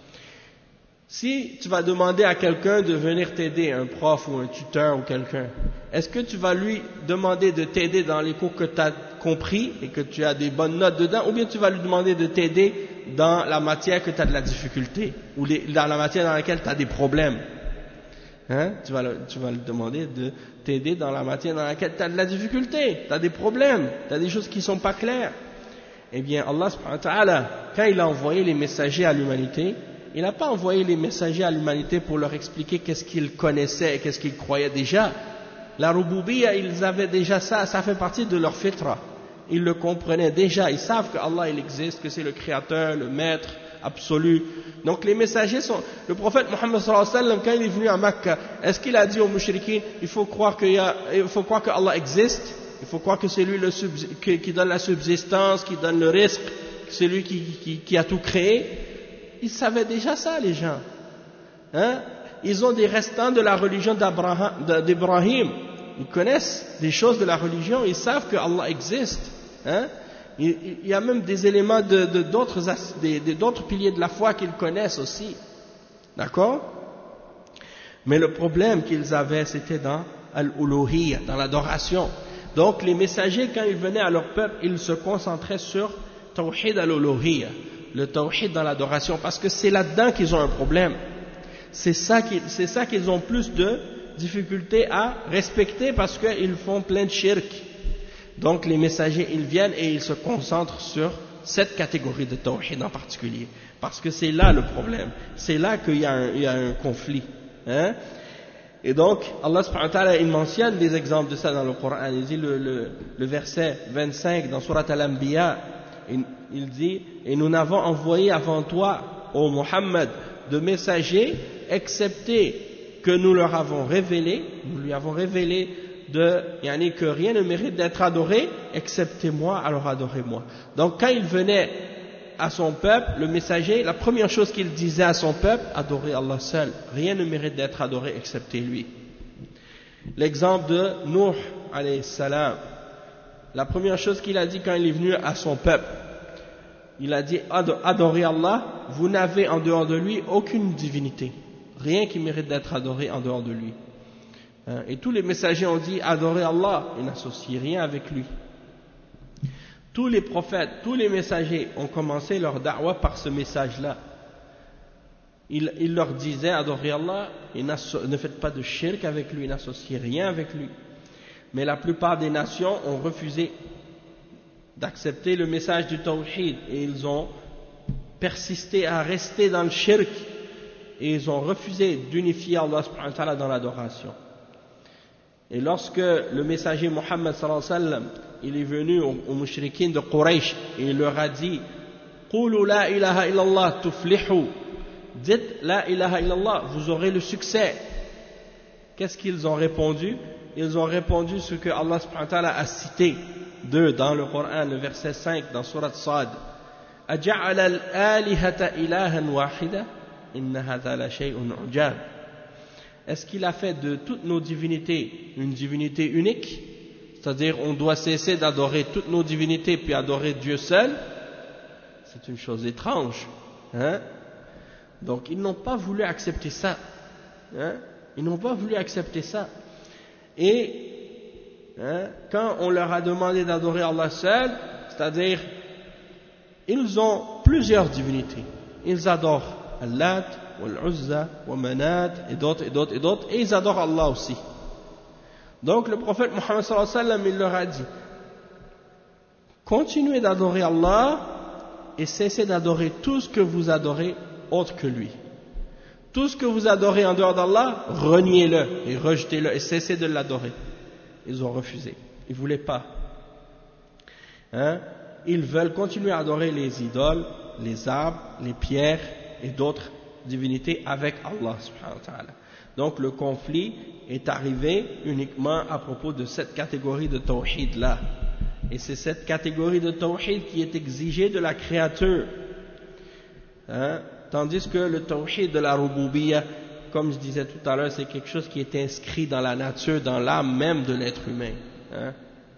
Si tu vas demander à quelqu'un de venir t'aider, un prof ou un tuteur ou quelqu'un, est-ce que tu vas lui demander de t'aider dans les cours que tu as compris et que tu as des bonnes notes dedans, ou bien tu vas lui demander de t'aider dans la matière que tu as de la difficulté, ou les, dans la matière dans laquelle tu as des problèmes? Hein? Tu vas, le, tu vas lui demander de t'aider dans la matière dans laquelle tu as de la difficulté, tu as des problèmes, tu as des choses qui ne sont pas claires. Eh bien, Allah subhanahu wa ta'ala, quand il a envoyé les messagers à l'humanité, il n'a pas envoyé les messagers à l'humanité pour leur expliquer qu'est-ce qu'ils connaissaient et qu'est-ce qu'ils croyaient déjà. La rububiyyah, ils avaient déjà ça, ça fait partie de leur fitra. Ils le comprenaient déjà, ils savent que Allah il existe, que c'est le créateur, le maître absolu. Donc les messagers sont... Le prophète Mohammed sallallahu alayhi wa sallam, quand il est venu à Mecca, est-ce qu'il a dit aux mushrikins, il faut croire qu'il y a, il faut croire que Allah existe, il faut croire que c'est lui le subs... qui, qui donne la subsistance, qui donne le risque, c'est lui qui, qui, qui a tout créé? Ils savaient déjà ça, les gens. Hein? Ils ont des restants de la religion d'Ibrahim. Ils connaissent des choses de la religion, ils savent que Allah existe. Hein? Il, il y a même des éléments de, de, d'autres, de, de, d'autres piliers de la foi qu'ils connaissent aussi. D'accord? Mais le problème qu'ils avaient, c'était dans al-uluhiyya, dans l'adoration. Donc les messagers, quand ils venaient à leur peuple, ils se concentraient sur tawhid al-uluhiyya, le tawhid dans l'adoration, parce que c'est là-dedans qu'ils ont un problème. C'est ça, qui, c'est ça qu'ils ont plus de difficultés à respecter, parce qu'ils font plein de shirk. Donc les messagers, ils viennent et ils se concentrent sur cette catégorie de tawhid en particulier, parce que c'est là le problème, c'est là qu'il y a un, il y a un conflit. Hein? Et donc Allah subhanahu wa ta'ala, il mentionne des exemples de ça dans le Coran. Il dit le, le, le verset vingt-cinq dans Surat Al-Anbiya, il, il dit: et nous n'avons envoyé avant toi, ô Muhammad, de messagers, excepté que nous leur avons révélé, nous lui avons révélé de, yani que rien ne mérite d'être adoré, excepté moi, alors adorez-moi. Donc quand il venait à son peuple, le messager, la première chose qu'il disait à son peuple, adorez Allah seul, rien ne mérite d'être adoré excepté lui. L'exemple de Nuh alayhi salam, la première chose qu'il a dit quand il est venu à son peuple, il a dit: adorez Allah, vous n'avez en dehors de lui aucune divinité, rien qui mérite d'être adoré en dehors de lui. Et tous les messagers ont dit: adorez Allah et n'associez rien avec lui. Tous les prophètes, tous les messagers ont commencé leur da'wah par ce message-là. Ils, ils leur disaient: adorez Allah et ne faites pas de shirk avec lui, n'associez rien avec lui. Mais la plupart des nations ont refusé d'accepter le message du tawhid et ils ont persisté à rester dans le shirk et ils ont refusé d'unifier Allah subhanahu wa ta'ala dans l'adoration. Et lorsque le messager Mohammed sallallahu alayhi wa sallam, il est venu aux, aux mushrikines de Quraysh et il leur a dit Qulu la ilaha illallah tuflihu, dites la ilaha illallah, vous aurez le succès. Qu'est-ce qu'ils ont répondu? Ils ont répondu ce que Allah subhanahu wa ta'ala a cité d'eux dans le Coran, le verset cinq dans Surat Sad. Aja'ala al-alihata ilahan wahida inna hadha la shay'un ujab. Est-ce qu'il a fait de toutes nos divinités une divinité unique? C'est-à-dire on doit cesser d'adorer toutes nos divinités puis adorer Dieu seul? C'est une chose étrange. Hein? Donc ils n'ont pas voulu accepter ça. Hein? Ils n'ont pas voulu accepter ça. Et hein, quand on leur a demandé d'adorer Allah seul, c'est-à-dire ils ont plusieurs divinités. Ils adorent Allah, Al-Uzza, Manat et d'autres et d'autres et d'autres, et ils adorent Allah aussi. Donc le prophète Mohammed sallallahu alayhi wa sallam, il leur a dit continuez d'adorer Allah et cessez d'adorer tout ce que vous adorez autre que lui. Tout ce que vous adorez en dehors d'Allah, reniez-le et rejetez-le et cessez de l'adorer. Ils ont refusé. Ils ne voulaient pas. Hein? Ils veulent continuer à adorer les idoles, les arbres, les pierres et d'autres divinités avec Allah subhanahu wa ta'ala. Donc le conflit est arrivé uniquement à propos de cette catégorie de tawhid là. Et c'est cette catégorie de tawhid qui est exigée de la créature. Hein? Tandis que le tawhid de la rububiyyah, comme je disais tout à l'heure, c'est quelque chose qui est inscrit dans la nature, dans l'âme même de l'être humain. Hein?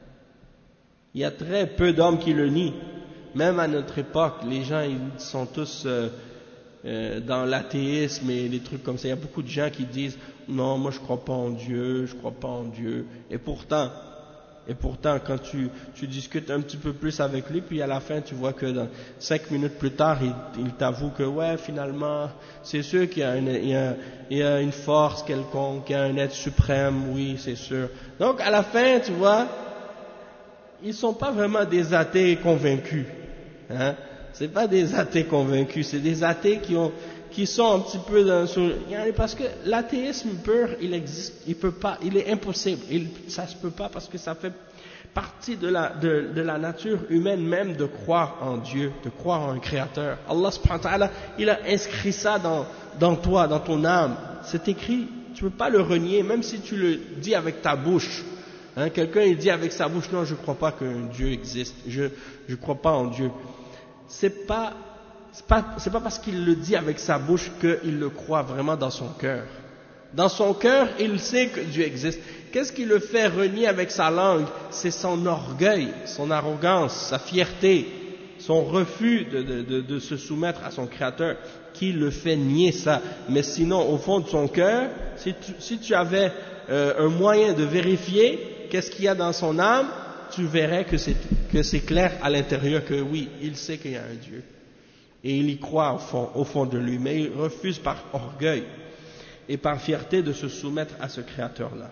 Il y a très peu d'hommes qui le nient. Même à notre époque, les gens ils sont tous euh, euh, dans l'athéisme et des trucs comme ça. Il y a beaucoup de gens qui disent « Non, moi je ne crois pas en Dieu, je ne crois pas en Dieu. » Et pourtant, et pourtant quand tu, tu discutes un petit peu plus avec lui, puis à la fin tu vois que dans cinq minutes plus tard, il, il t'avoue que ouais, finalement, c'est sûr qu'il y a une, il y a, il y a une force quelconque, il y a un être suprême, oui, c'est sûr. Donc à la fin, tu vois, ils ne sont pas vraiment des athées convaincus. Hein? Ce n'est pas des athées convaincus, c'est des athées qui, ont, qui sont un petit peu dans... Parce que l'athéisme pur, il existe, il peut pas, il est impossible, il, ça ne se peut pas parce que ça fait partie de la, de, de la nature humaine même de croire en Dieu, de croire en un créateur. Allah subhanahu wa ta'ala, il a inscrit ça dans, dans toi, dans ton âme. C'est écrit, tu ne peux pas le renier, même si tu le dis avec ta bouche. Hein, quelqu'un il dit avec sa bouche non je ne crois pas qu'un Dieu existe, je ne crois pas en Dieu. C'est pas c'est pas c'est pas parce qu'il le dit avec sa bouche qu'il le croit vraiment dans son cœur. Dans son cœur il sait que Dieu existe. Qu'est-ce qui le fait renier avec sa langue? C'est son orgueil, son arrogance, sa fierté, son refus de, de, de, de se soumettre à son Créateur qui le fait nier ça. Mais sinon au fond de son cœur, si tu, si tu avais euh, un moyen de vérifier qu'est-ce qu'il y a dans son âme, tu verrais que c'est, que c'est clair à l'intérieur que oui, il sait qu'il y a un Dieu. Et il y croit au fond, au fond de lui, mais il refuse par orgueil et par fierté de se soumettre à ce Créateur-là.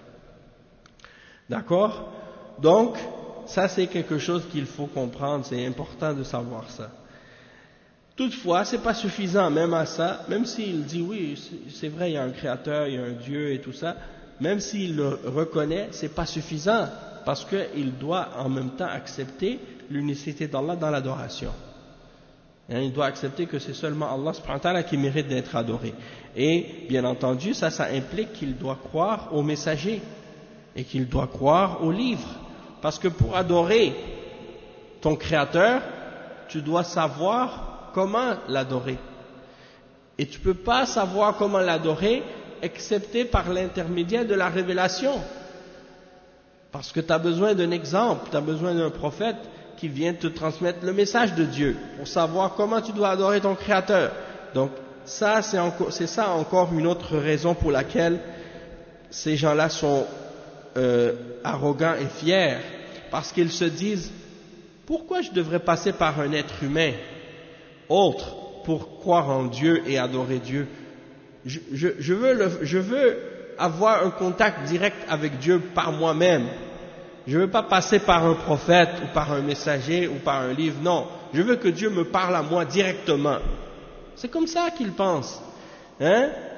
D'accord? Donc, ça c'est quelque chose qu'il faut comprendre, c'est important de savoir ça. Toutefois, c'est pas suffisant même à ça, même s'il dit oui, c'est vrai, il y a un Créateur, il y a un Dieu et tout ça, même s'il le reconnaît, c'est pas suffisant, parce qu'il doit en même temps accepter l'unicité d'Allah dans l'adoration. Hein, il doit accepter que c'est seulement Allah subhanahu wa ta'ala qui mérite d'être adoré. Et bien entendu, ça, ça implique qu'il doit croire aux messagers et qu'il doit croire aux livres. Parce que pour adorer ton Créateur, tu dois savoir comment l'adorer. Et tu ne peux pas savoir comment l'adorer excepté par l'intermédiaire de la révélation. Parce que tu as besoin d'un exemple, tu as besoin d'un prophète qui vient te transmettre le message de Dieu pour savoir comment tu dois adorer ton Créateur. Donc ça, c'est, encore, c'est ça encore une autre raison pour laquelle ces gens-là sont euh, arrogants et fiers. Parce qu'ils se disent, pourquoi je devrais passer par un être humain autre pour croire en Dieu et adorer Dieu? Je, je, je, veux le, je veux avoir un contact direct avec Dieu par moi-même. Je ne veux pas passer par un prophète ou par un messager ou par un livre. Non, je veux que Dieu me parle à moi directement. C'est comme ça qu'ils pensent. Hein?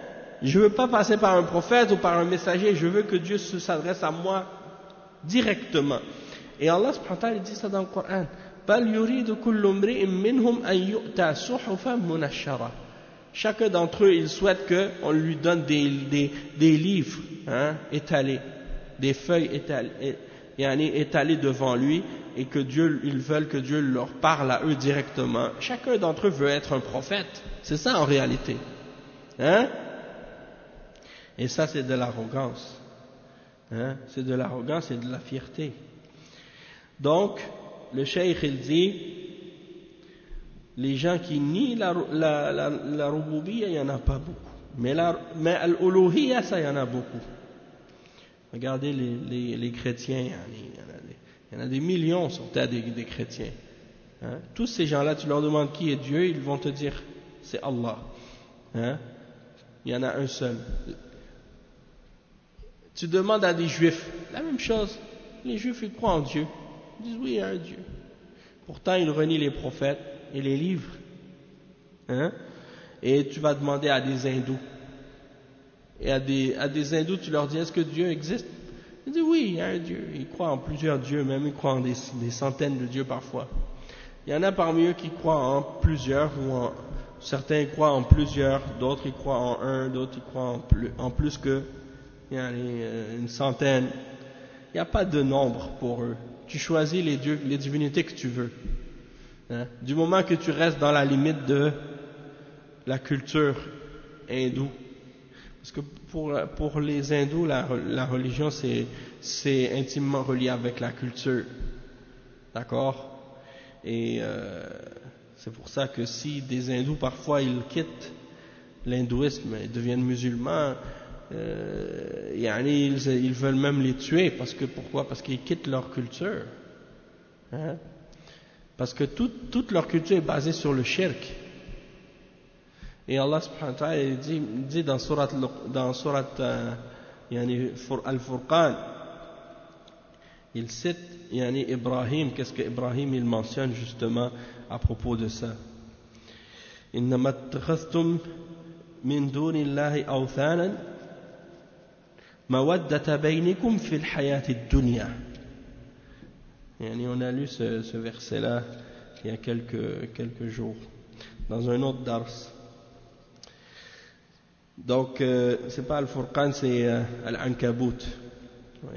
Je ne veux pas passer par un prophète ou par un messager, je veux que Dieu s'adresse à moi directement. Et Allah subhanahu wa ta'ala dit ça dans le Coran. بَلْ يُرِيدُ كُلُّ امْرِئٍ مِّنْهُمْ أَن يُؤْتَى صُحُفًا مُنَشَّرَةً. Chacun d'entre eux, il souhaite qu'on lui donne des, des, des livres hein, étalés, des feuilles étalées, étalées devant lui, et que Dieu, ils veulent que Dieu leur parle à eux directement. Chacun d'entre eux veut être un prophète. C'est ça en réalité. Hein? Et ça, c'est de l'arrogance. Hein? C'est de l'arrogance et de la fierté. Donc, le cheikh, il dit, les gens qui nient la, la, la, la rouboubiyya, il n'y en a pas beaucoup. Mais, la, mais al-uluhiyya, ça, il y en a beaucoup. Regardez les, les, les chrétiens, il y, en a des, il y en a des millions sur terre des, des chrétiens. Hein? Tous ces gens-là, tu leur demandes qui est Dieu, ils vont te dire, c'est Allah. Hein? Il y en a un seul. Tu demandes à des juifs, la même chose. Les juifs, ils croient en Dieu. Ils disent, oui, il y a un Dieu. Pourtant, ils renient les prophètes et les livres. Hein? Et tu vas demander à des hindous. Et à des, à des hindous, tu leur dis, est-ce que Dieu existe? Ils disent, oui, il y a un Dieu. Ils croient en plusieurs dieux, même ils croient en des, des centaines de dieux parfois. Il y en a parmi eux qui croient en plusieurs, ou en, certains croient en plusieurs, d'autres ils croient en un, d'autres ils croient en plus, en plus que il y a une centaine. Il n'y a pas de nombre pour eux. Tu choisis les dieux, les divinités que tu veux. Hein? Du moment que tu restes dans la limite de la culture hindoue. Parce que pour, pour les hindous, la, la religion, c'est, c'est intimement relié avec la culture. D'accord? Et euh, c'est pour ça que si des hindous, parfois, ils quittent l'hindouisme et deviennent musulmans, euh, ils, ils veulent même les tuer. Parce que, pourquoi? Parce qu'ils quittent leur culture. Hein? Parce que tout, toute leur culture est basée sur le shirk. Et Allah subhanahu wa ta'ala dit, dit dans surat, dans surat euh, Al-Furqan, il cite yani, Ibrahim, qu'est-ce que Ibrahim il mentionne justement à propos de ça. إنما اتخذتم من دون الله أوثانا مودة بينكم في الحياة الدنيا. Yani, on a lu ce, ce verset-là il y a quelques, quelques jours dans un autre dars. Donc, euh, c'est pas Al-Furqan, c'est euh, Al-Ankabut. Oui.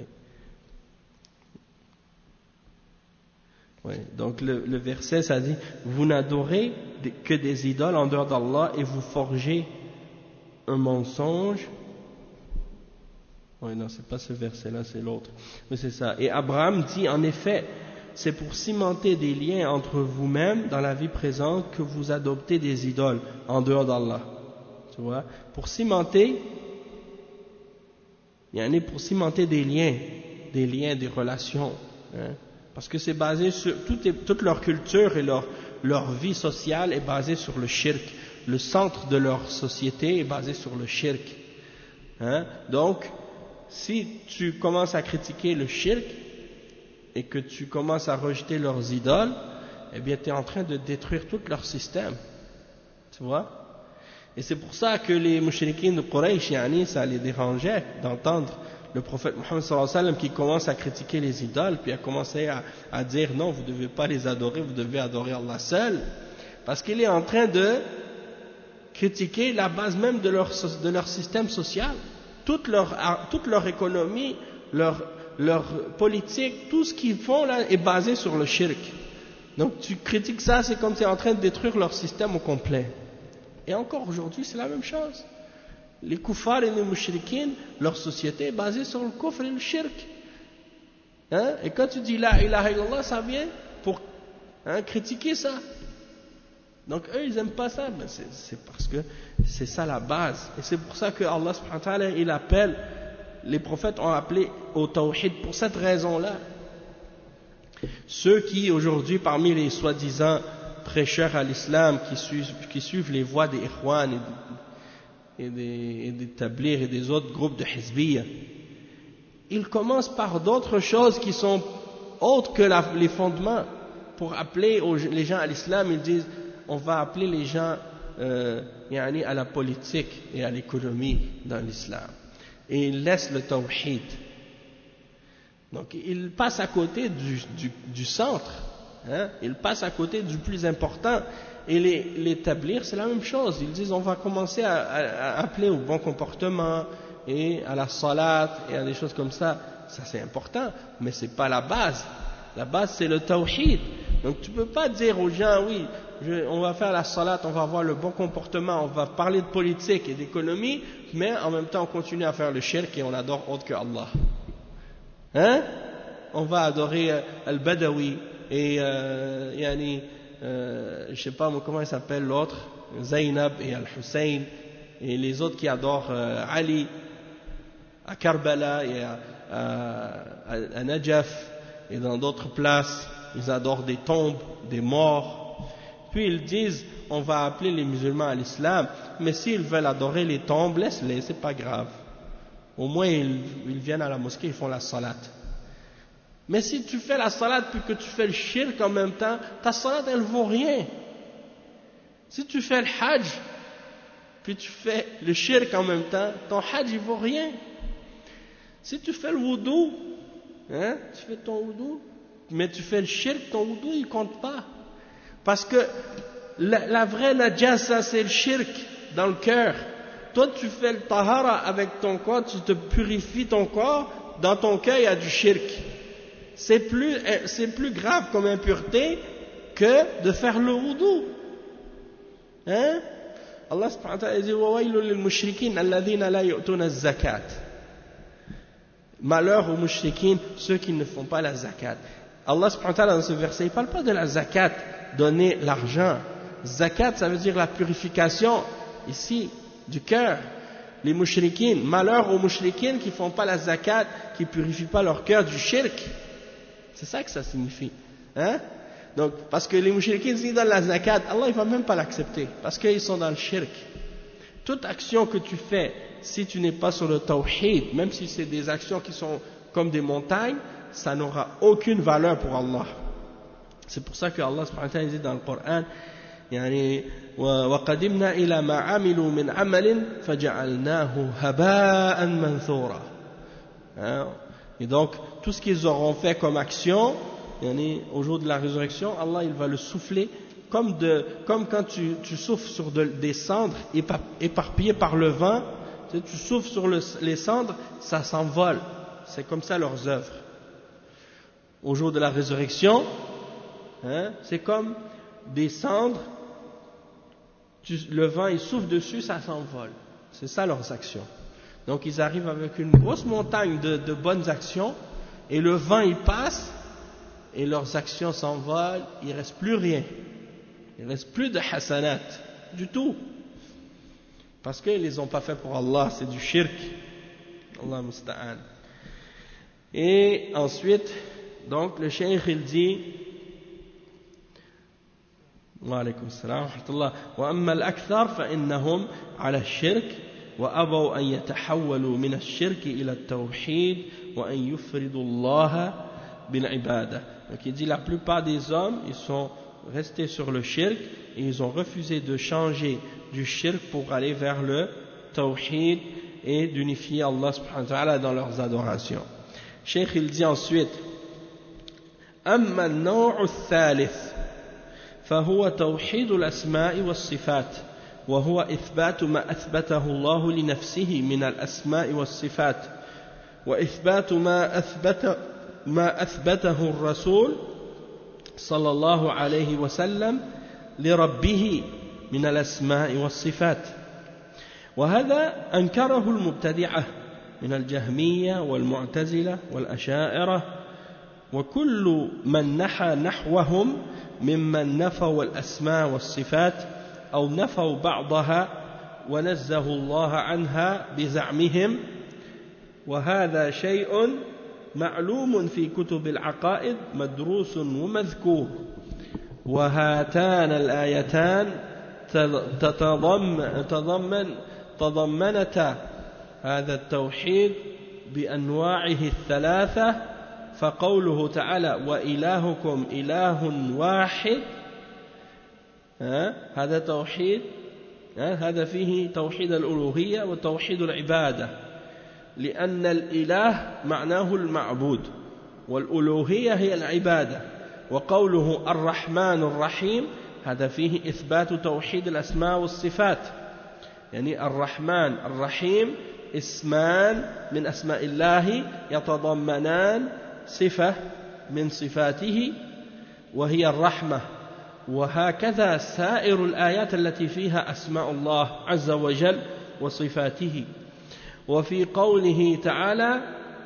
Oui. Donc, le, le verset, ça dit, vous n'adorez que des idoles en dehors d'Allah et vous forgez un mensonge. Oui, non, c'est pas ce verset-là, c'est l'autre. Mais c'est ça. Et Abraham dit, en effet, c'est pour cimenter des liens entre vous-mêmes dans la vie présente que vous adoptez des idoles en dehors d'Allah. Tu vois, pour cimenter, il y en a pour cimenter des liens, des liens, des relations, hein, parce que c'est basé sur toute, toute leur culture et leur, leur vie sociale est basée sur le shirk. Le centre de leur société est basé sur le shirk. Hein. Donc, si tu commences à critiquer le shirk et que tu commences à rejeter leurs idoles, eh bien, tu es en train de détruire tout leur système. Tu vois? Et c'est pour ça que les mouchriquins de Quraysh, ça les dérangeait d'entendre le prophète Mohammed sallallahu alayhi wa sallam qui commence à critiquer les idoles, puis à commencer à, à dire non, vous ne devez pas les adorer, vous devez adorer Allah seul, parce qu'il est en train de critiquer la base même de leur, de leur système social. Toute leur, toute leur économie, leur, leur politique, tout ce qu'ils font là est basé sur le shirk. Donc tu critiques ça, c'est comme tu es en train de détruire leur système au complet. Et encore aujourd'hui, c'est la même chose. Les kuffars et les mouchriquins, leur société est basée sur le kufr et le shirk. Hein? Et quand tu dis la ilaha illallah, ça vient pour hein, critiquer ça. Donc eux, ils n'aiment pas ça, mais c'est, c'est parce que c'est ça la base. Et c'est pour ça que Allah subhanahu wa ta'ala, il appelle, les prophètes ont appelé au tawhid pour cette raison-là. Ceux qui aujourd'hui, parmi les soi-disant prêcheurs à l'islam, qui suivent, qui suivent les voies des Ikhwan et des, et des Tablighs et des autres groupes de Hizbiyya, ils commencent par d'autres choses qui sont autres que la, les fondements. Pour appeler aux, les gens à l'islam, ils disent on va appeler les gens euh, yani à la politique et à l'économie dans l'islam. Et il laisse le tawhid. Donc il passe à côté du, du, du centre, hein? Il passe à côté du plus important. Et les, l'établir, c'est la même chose. Ils disent on va commencer à, à, à appeler au bon comportement et à la salat et à des choses comme ça. Ça c'est important, mais c'est pas la base. La base c'est le tawhid. Donc tu peux pas dire aux gens oui, je, on va faire la salat, on va avoir le bon comportement, on va parler de politique et d'économie, mais en même temps on continue à faire le shirk et on adore autre que Allah. Hein? On va adorer euh, Al-Badawi et euh, yani, euh, je sais pas comment il s'appelle l'autre, Zainab et Al-Hussein et les autres qui adorent euh, Ali à Karbala et à, à, à Najaf et dans d'autres places. Ils adorent des tombes, des morts. Puis ils disent on va appeler les musulmans à l'islam, mais s'ils veulent adorer les tombes, laisse-les, c'est pas grave. Au moins ils, ils viennent à la mosquée, ils font la salat. Mais si tu fais la salat puis que tu fais le shirk en même temps, ta salat elle vaut rien. Si tu fais le hajj puis tu fais le shirk en même temps, ton hajj il vaut rien. Si tu fais le wudu, hein, tu fais ton wudu, mais tu fais le shirk, ton wudu il compte pas. Parce que la, la vraie najasa c'est le shirk dans le cœur. Toi tu fais le tahara avec ton corps, tu te purifies ton corps, dans ton cœur il y a du shirk. C'est plus, c'est plus grave comme impureté que de faire le wudu. Hein? Allah subhanahu wa ta'ala dit وَوَيْلٌ لِلْمُشْرِكِينَ الَّذِينَ لَا يُؤْتُونَ الزَّكَاةَ. Malheur aux mushrikin, ceux qui ne font pas la zakat. Allah subhanahu wa ta'ala dans ce verset, il ne parle pas de la zakat, donner l'argent. Zakat, ça veut dire la purification, ici, du cœur. Les mushrikin, malheur aux mushrikin qui ne font pas la zakat, qui ne purifient pas leur cœur du shirk. C'est ça que ça signifie. Hein? Donc, parce que les mushrikin, s'ils donnent la zakat, Allah ne va même pas l'accepter, parce qu'ils sont dans le shirk. Toute action que tu fais, si tu n'es pas sur le tawhid, même si c'est des actions qui sont comme des montagnes, ça n'aura aucune valeur pour Allah. C'est pour ça que Allah subhanahu wa ta'ala dit dans le Coran, يعني وقدمنا إلى ما عملوا من عمل فجعلناه هباء منثورا. Et donc, tout ce qu'ils auront fait comme action, au jour de la résurrection, Allah il va le souffler comme, de, comme quand tu, tu souffles sur de, des cendres éparpillées par le vent, tu, sais, tu souffles sur le, les cendres, ça s'envole. C'est comme ça leurs œuvres. Au jour de la résurrection, hein, c'est comme des cendres, tu, le vent il souffle dessus, ça s'envole. C'est ça leurs actions. Donc ils arrivent avec une grosse montagne de, de bonnes actions, et le vent il passe, et leurs actions s'envolent, il ne reste plus rien. Il ne reste plus de hasanat, du tout. Parce qu'ils ne les ont pas fait pour Allah, c'est du shirk. Allah musta'an. Et ensuite, donc le cheikh il dit, wa alaykum salam wa rahmatullah, wa amma al-akthar fa innahum ala al-shirk wa abaw an yatahawwalu min al-shirk ila al-tawhid wa an yufridu Allah bil ibadah. Donc il dit la plupart des hommes, ils sont restés sur le shirk et ils ont refusé de changer du shirk pour aller vers le tawhid et d'unifier Allah subhanahu wa ta'ala dans leurs adorations. Cheikh il dit ensuite أما النوع الثالث فهو توحيد الأسماء والصفات وهو إثبات ما أثبته الله لنفسه من الأسماء والصفات وإثبات ما أثبت ما أثبته الرسول صلى الله عليه وسلم لربه من الأسماء والصفات وهذا أنكره المبتدعة من الجهمية والمعتزلة والأشاعرة وكل من نحى نحوهم ممن نفوا الأسماء والصفات أو نفوا بعضها ونزهوا الله عنها بزعمهم وهذا شيء معلوم في كتب العقائد مدروس ومذكور وهاتان الآيتان تتضمن تضمن تضمنتا هذا التوحيد بأنواعه الثلاثة فقوله تعالى وإلهكم إله واحد هذا توحيد هذا فيه توحيد الألوهية وتوحيد العبادة لأن الإله معناه المعبود والألوهية هي العبادة وقوله الرحمن الرحيم هذا فيه إثبات توحيد الأسماء والصفات يعني الرحمن الرحيم اسمان من أسماء الله يتضمنان صفة من صفاته وهي الرحمة وهكذا سائر الآيات التي فيها أسماء الله عز وجل وصفاته وفي قوله تعالى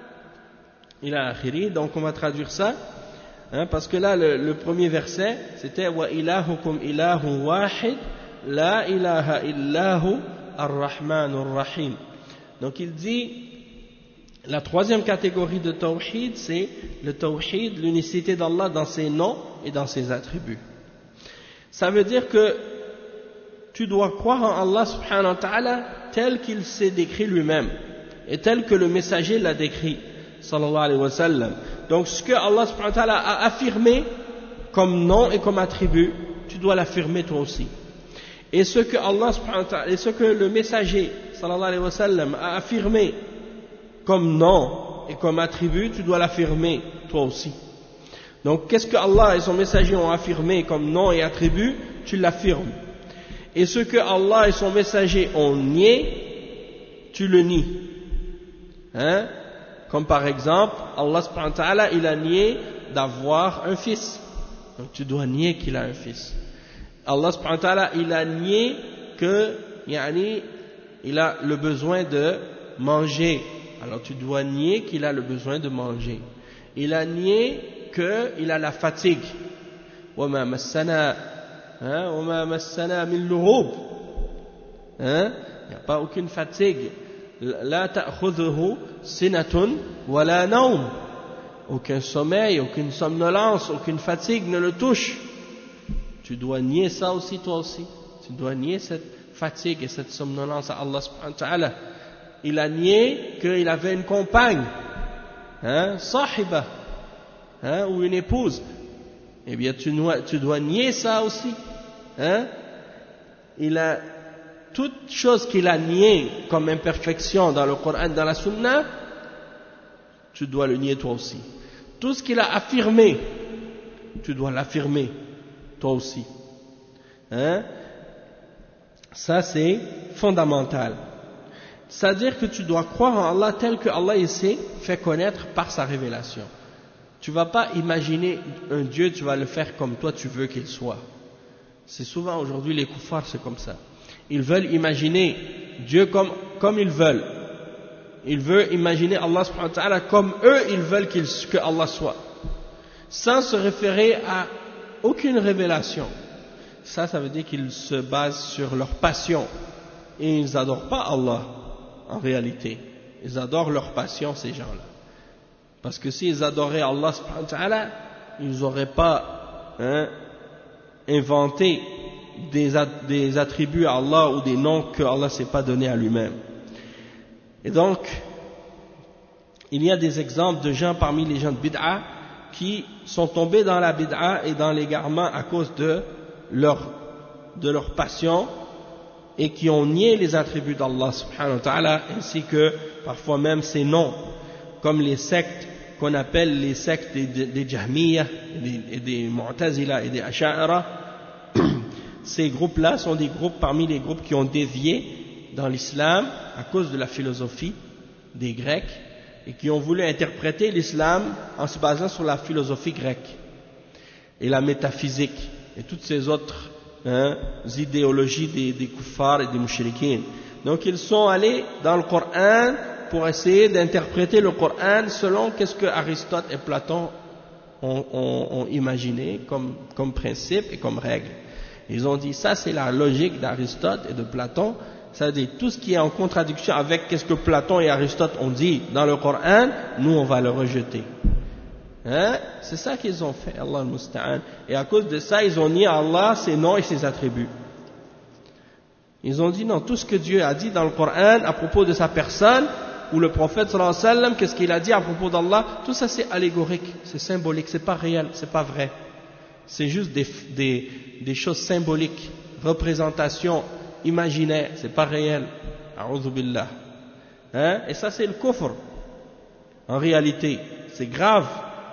إلى آخره. Donc on va traduire ça hein, parce que là le, le premier verset c'était wa ilahukum ilahu wahid la ilaha illahu ar-rahmanur rahim. Donc il dit la troisième catégorie de tawhid c'est le tawhid, l'unicité d'Allah dans ses noms et dans ses attributs. Ça veut dire que tu dois croire en Allah subhanahu wa ta'ala tel qu'il s'est décrit lui-même et tel que le messager l'a décrit sallallahu alayhi wa sallam. Donc ce que Allah subhanahu wa ta'ala a affirmé comme nom et comme attribut, tu dois l'affirmer toi aussi. Et ce que Allah subhanahu wa ta'ala, et ce que le messager sallallahu alayhi wa sallam a affirmé comme nom et comme attribut, tu dois l'affirmer toi aussi. Donc qu'est-ce que Allah et son messager ont affirmé comme nom et attribut, tu l'affirmes. Et ce que Allah et son messager ont nié, tu le nies. Hein? Comme par exemple, Allah subhanahu wa ta'ala, il a nié d'avoir un fils. Donc tu dois nier qu'il a un fils. Allah subhanahu wa ta'ala, il a nié que, yani, il a le besoin de manger. Alors tu dois nier qu'il a le besoin de manger. Il a nié qu'il a la fatigue. وَمَا مَسَّنَا وَمَا مَسَّنَا مِن لُغُوبٍ. Il n'y a pas aucune fatigue. لَا تَأْخُذُهُ سِنَةٌ وَلَا نَوْمٌ. Aucun sommeil, aucune somnolence, aucune fatigue ne le touche. Tu dois nier ça aussi toi aussi. Tu dois nier cette fatigue et cette somnolence à Allah subhanahu wa ta'ala. Il a nié qu'il avait une compagne, hein, sahiba, hein, ou une épouse. Eh bien, tu dois, tu dois nier ça aussi. Hein. Il a toute chose qu'il a nié comme imperfection dans le Coran, dans la Sunna, tu dois le nier toi aussi. Tout ce qu'il a affirmé, tu dois l'affirmer toi aussi. Hein. Ça, c'est fondamental. C'est-à-dire que tu dois croire en Allah tel que Allah il s'est fait connaître par sa révélation. Tu ne vas pas imaginer un Dieu, tu vas le faire comme toi tu veux qu'il soit. C'est souvent aujourd'hui les koufars, c'est comme ça. Ils veulent imaginer Dieu comme, comme ils veulent. Ils veulent imaginer Allah subhanahu wa ta'ala comme eux ils veulent qu'il, que Allah soit. Sans se référer à aucune révélation. Ça, ça veut dire qu'ils se basent sur leur passion. Et ils n'adorent pas Allah, en réalité. Ils adorent leur passion, ces gens-là. Parce que s'ils adoraient Allah subhanahu wa ta'ala, ils n'auraient pas hein, inventé des, des attributs à Allah ou des noms que Allah ne s'est pas donné à lui-même. Et donc, il y a des exemples de gens parmi les gens de bid'a qui sont tombés dans la bid'a et dans l'égarement à cause de leur, de leur passion et qui ont nié les attributs d'Allah subhanahu wa ta'ala ainsi que parfois même ses noms, comme les sectes qu'on appelle les sectes des, des Jahmiyyah et des, des Mu'tazila et des Asha'ira. Ces groupes-là sont des groupes parmi les groupes qui ont dévié dans l'islam à cause de la philosophie des Grecs et qui ont voulu interpréter l'islam en se basant sur la philosophie grecque et la métaphysique et toutes ces autres hein, idéologies des, des kuffars et des mushrikines. Donc ils sont allés dans le Coran pour essayer d'interpréter le Coran selon qu'est-ce que Aristote et Platon ont, ont, ont imaginé comme, comme principe et comme règle. Ils ont dit ça c'est la logique d'Aristote et de Platon, c'est-à-dire tout ce qui est en contradiction avec qu'est-ce que Platon et Aristote ont dit dans le Coran, nous on va le rejeter. Hein? C'est ça qu'ils ont fait, Allah al-Musta'an. Et à cause de ça, ils ont nié à Allah ses noms et ses attributs. Ils ont dit non, tout ce que Dieu a dit dans le Coran à propos de sa personne, ou le prophète sallallahu alayhi wa sallam, qu'est-ce qu'il a dit à propos d'Allah, tout ça c'est allégorique, c'est symbolique, c'est pas réel, c'est pas vrai. C'est juste des, des, des choses symboliques, représentations imaginaire, c'est pas réel. A'udhu billah. Hein? Et ça c'est le kufr. En réalité, c'est grave.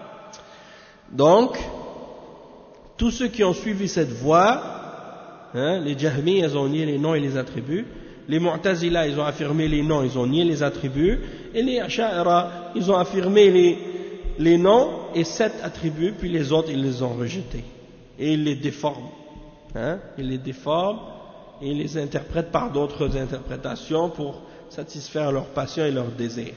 Donc, tous ceux qui ont suivi cette voie, hein, les Jahmi, ils ont nié les noms et les attributs. Les Mu'tazila, ils ont affirmé les noms, ils ont nié les attributs. Et les Asha'ira, ils ont affirmé les, les noms et sept attributs, puis les autres, ils les ont rejetés. Et ils les déforment. Hein, ils les déforment et ils les interprètent par d'autres interprétations pour satisfaire leurs passions et leurs désirs.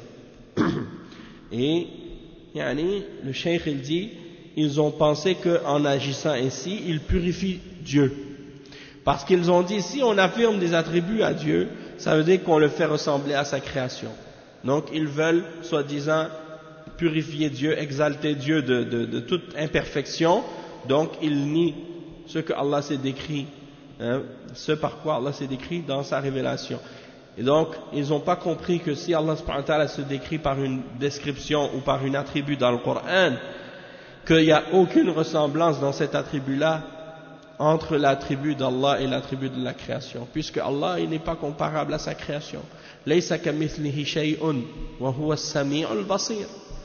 Et, yani, le cheikh, il dit, ils ont pensé qu'en agissant ainsi, ils purifient Dieu. Parce qu'ils ont dit, si on affirme des attributs à Dieu, ça veut dire qu'on le fait ressembler à sa création. Donc ils veulent, soi-disant, purifier Dieu, exalter Dieu de, de, de toute imperfection. Donc ils nient ce que Allah s'est décrit, hein, ce par quoi Allah s'est décrit dans sa révélation. Et donc ils n'ont pas compris que si Allah subhanahu wa ta'ala se décrit par une description ou par un attribut dans le Coran, qu'il n'y a aucune ressemblance dans cet attribut-là entre l'attribut d'Allah et l'attribut de la création, puisque Allah il n'est pas comparable à sa création. Laysa kamithlihi shay'un wa huwa as-sami'ul basir.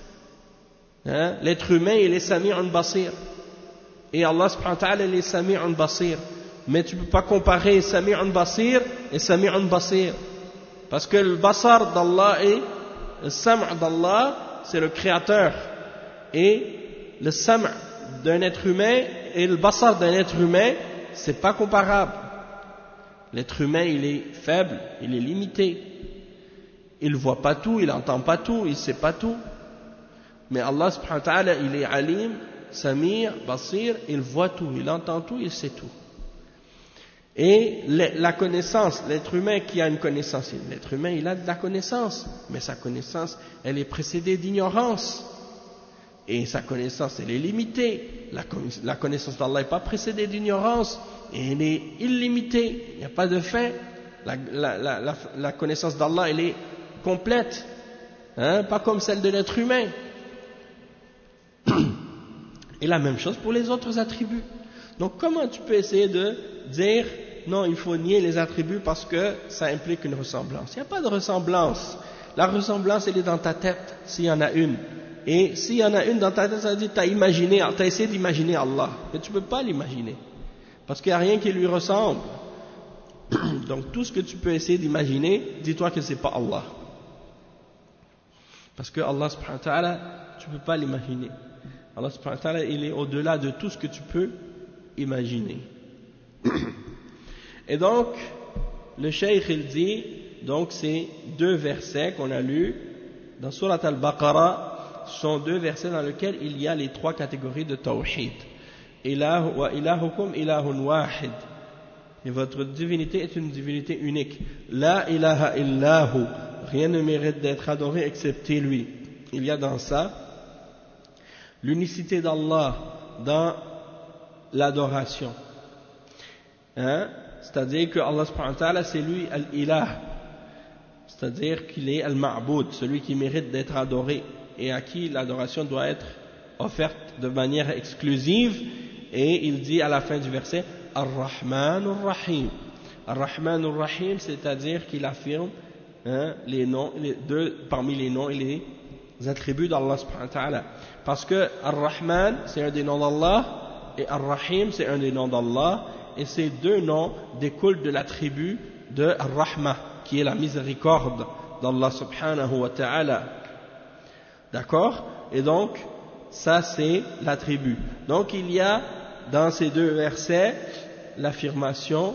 Hein? L'être humain il est sami'un basir et Allah subhanahu wa ta'ala il est sami'un basir, mais tu ne peux pas comparer sami'un basir et sami'un basir, parce que le basar d'Allah et le sam' d'Allah c'est le créateur, et le sam' d'un être humain et le basar d'un être humain, c'est pas comparable. L'être humain, il est faible, il est limité. Il voit pas tout, il entend pas tout, il sait pas tout. Mais Allah subhanahu wa ta'ala, il est alim, samir, basir, il voit tout, il entend tout, il sait tout. Et la connaissance, l'être humain qui a une connaissance, l'être humain, il a de la connaissance, mais sa connaissance, elle est précédée d'ignorance. Et sa connaissance, elle est limitée. La, la connaissance d'Allah n'est pas précédée d'ignorance, et elle est illimitée. Il n'y a pas de fin. La, la, la, la, la connaissance d'Allah, elle est complète, hein, pas comme celle de l'être humain. Et la même chose pour les autres attributs. Donc comment tu peux essayer de dire, non, il faut nier les attributs parce que ça implique une ressemblance? Il n'y a pas de ressemblance. La ressemblance, elle est dans ta tête, s'il y en a une. Et s'il y en a une dans ta tête, ça veut dire que tu as imaginé, tu as essayé d'imaginer Allah. Mais tu ne peux pas l'imaginer. Parce qu'il n'y a rien qui lui ressemble. Donc tout ce que tu peux essayer d'imaginer, dis-toi que ce n'est pas Allah. Parce que Allah subhanahu wa ta'ala, tu ne peux pas l'imaginer. Allah subhanahu wa ta'ala, il est au-delà de tout ce que tu peux imaginer. Et donc, le cheikh il dit, donc ces deux versets qu'on a lus dans Surat al-Baqarah, sont deux versets dans lesquels il y a les trois catégories de tawhid. Ilah wa ilahukum ilahun wahid. Et votre divinité est une divinité unique. La ilaha illahu. Rien ne mérite d'être adoré excepté lui. Il y a dans ça l'unicité d'Allah dans l'adoration. Hein? C'est-à-dire que Allah subhanahu wa ta'ala, c'est lui al-ilah. C'est-à-dire qu'il est al-ma'boud, celui qui mérite d'être adoré, et à qui l'adoration doit être offerte de manière exclusive. Et il dit à la fin du verset Ar-Rahman Ar-Rahim. Ar-Rahman Ar-Rahim, c'est-à-dire qu'il affirme, hein, les noms, les deux parmi les noms et les attributs d'Allah subhanahu wa ta'ala. Parce que Ar-Rahman, c'est un des noms d'Allah, et Ar-Rahim, c'est un des noms d'Allah, et ces deux noms découlent de l'attribut de Ar-Rahma, qui est la miséricorde d'Allah subhanahu wa ta'ala. D'accord? Et donc, ça c'est l'attribut. Donc il y a dans ces deux versets l'affirmation,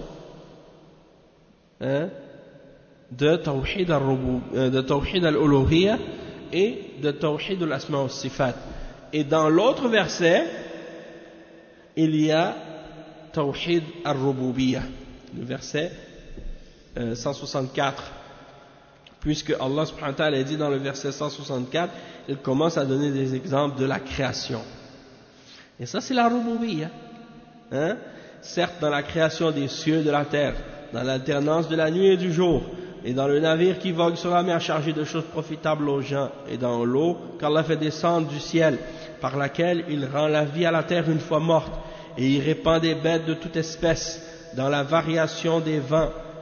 hein, de Tawhid al-Uluhiyya et de Tawhid al-Asma wa Sifat. Et dans l'autre verset, il y a Tawhid al-Rububiyya, le verset euh, cent soixante-quatre. Puisque Allah subhanahu wa ta'ala dit dans le verset cent soixante-quatre, il commence à donner des exemples de la création. Et ça c'est la Rububiyya. Hein? Certes dans la création des cieux et de la terre, dans l'alternance de la nuit et du jour, et dans le navire qui vogue sur la mer chargé de choses profitables aux gens, et dans l'eau qu'Allah fait descendre du ciel, par laquelle il rend la vie à la terre une fois morte, et il répand des bêtes de toute espèce, dans la variation des vents,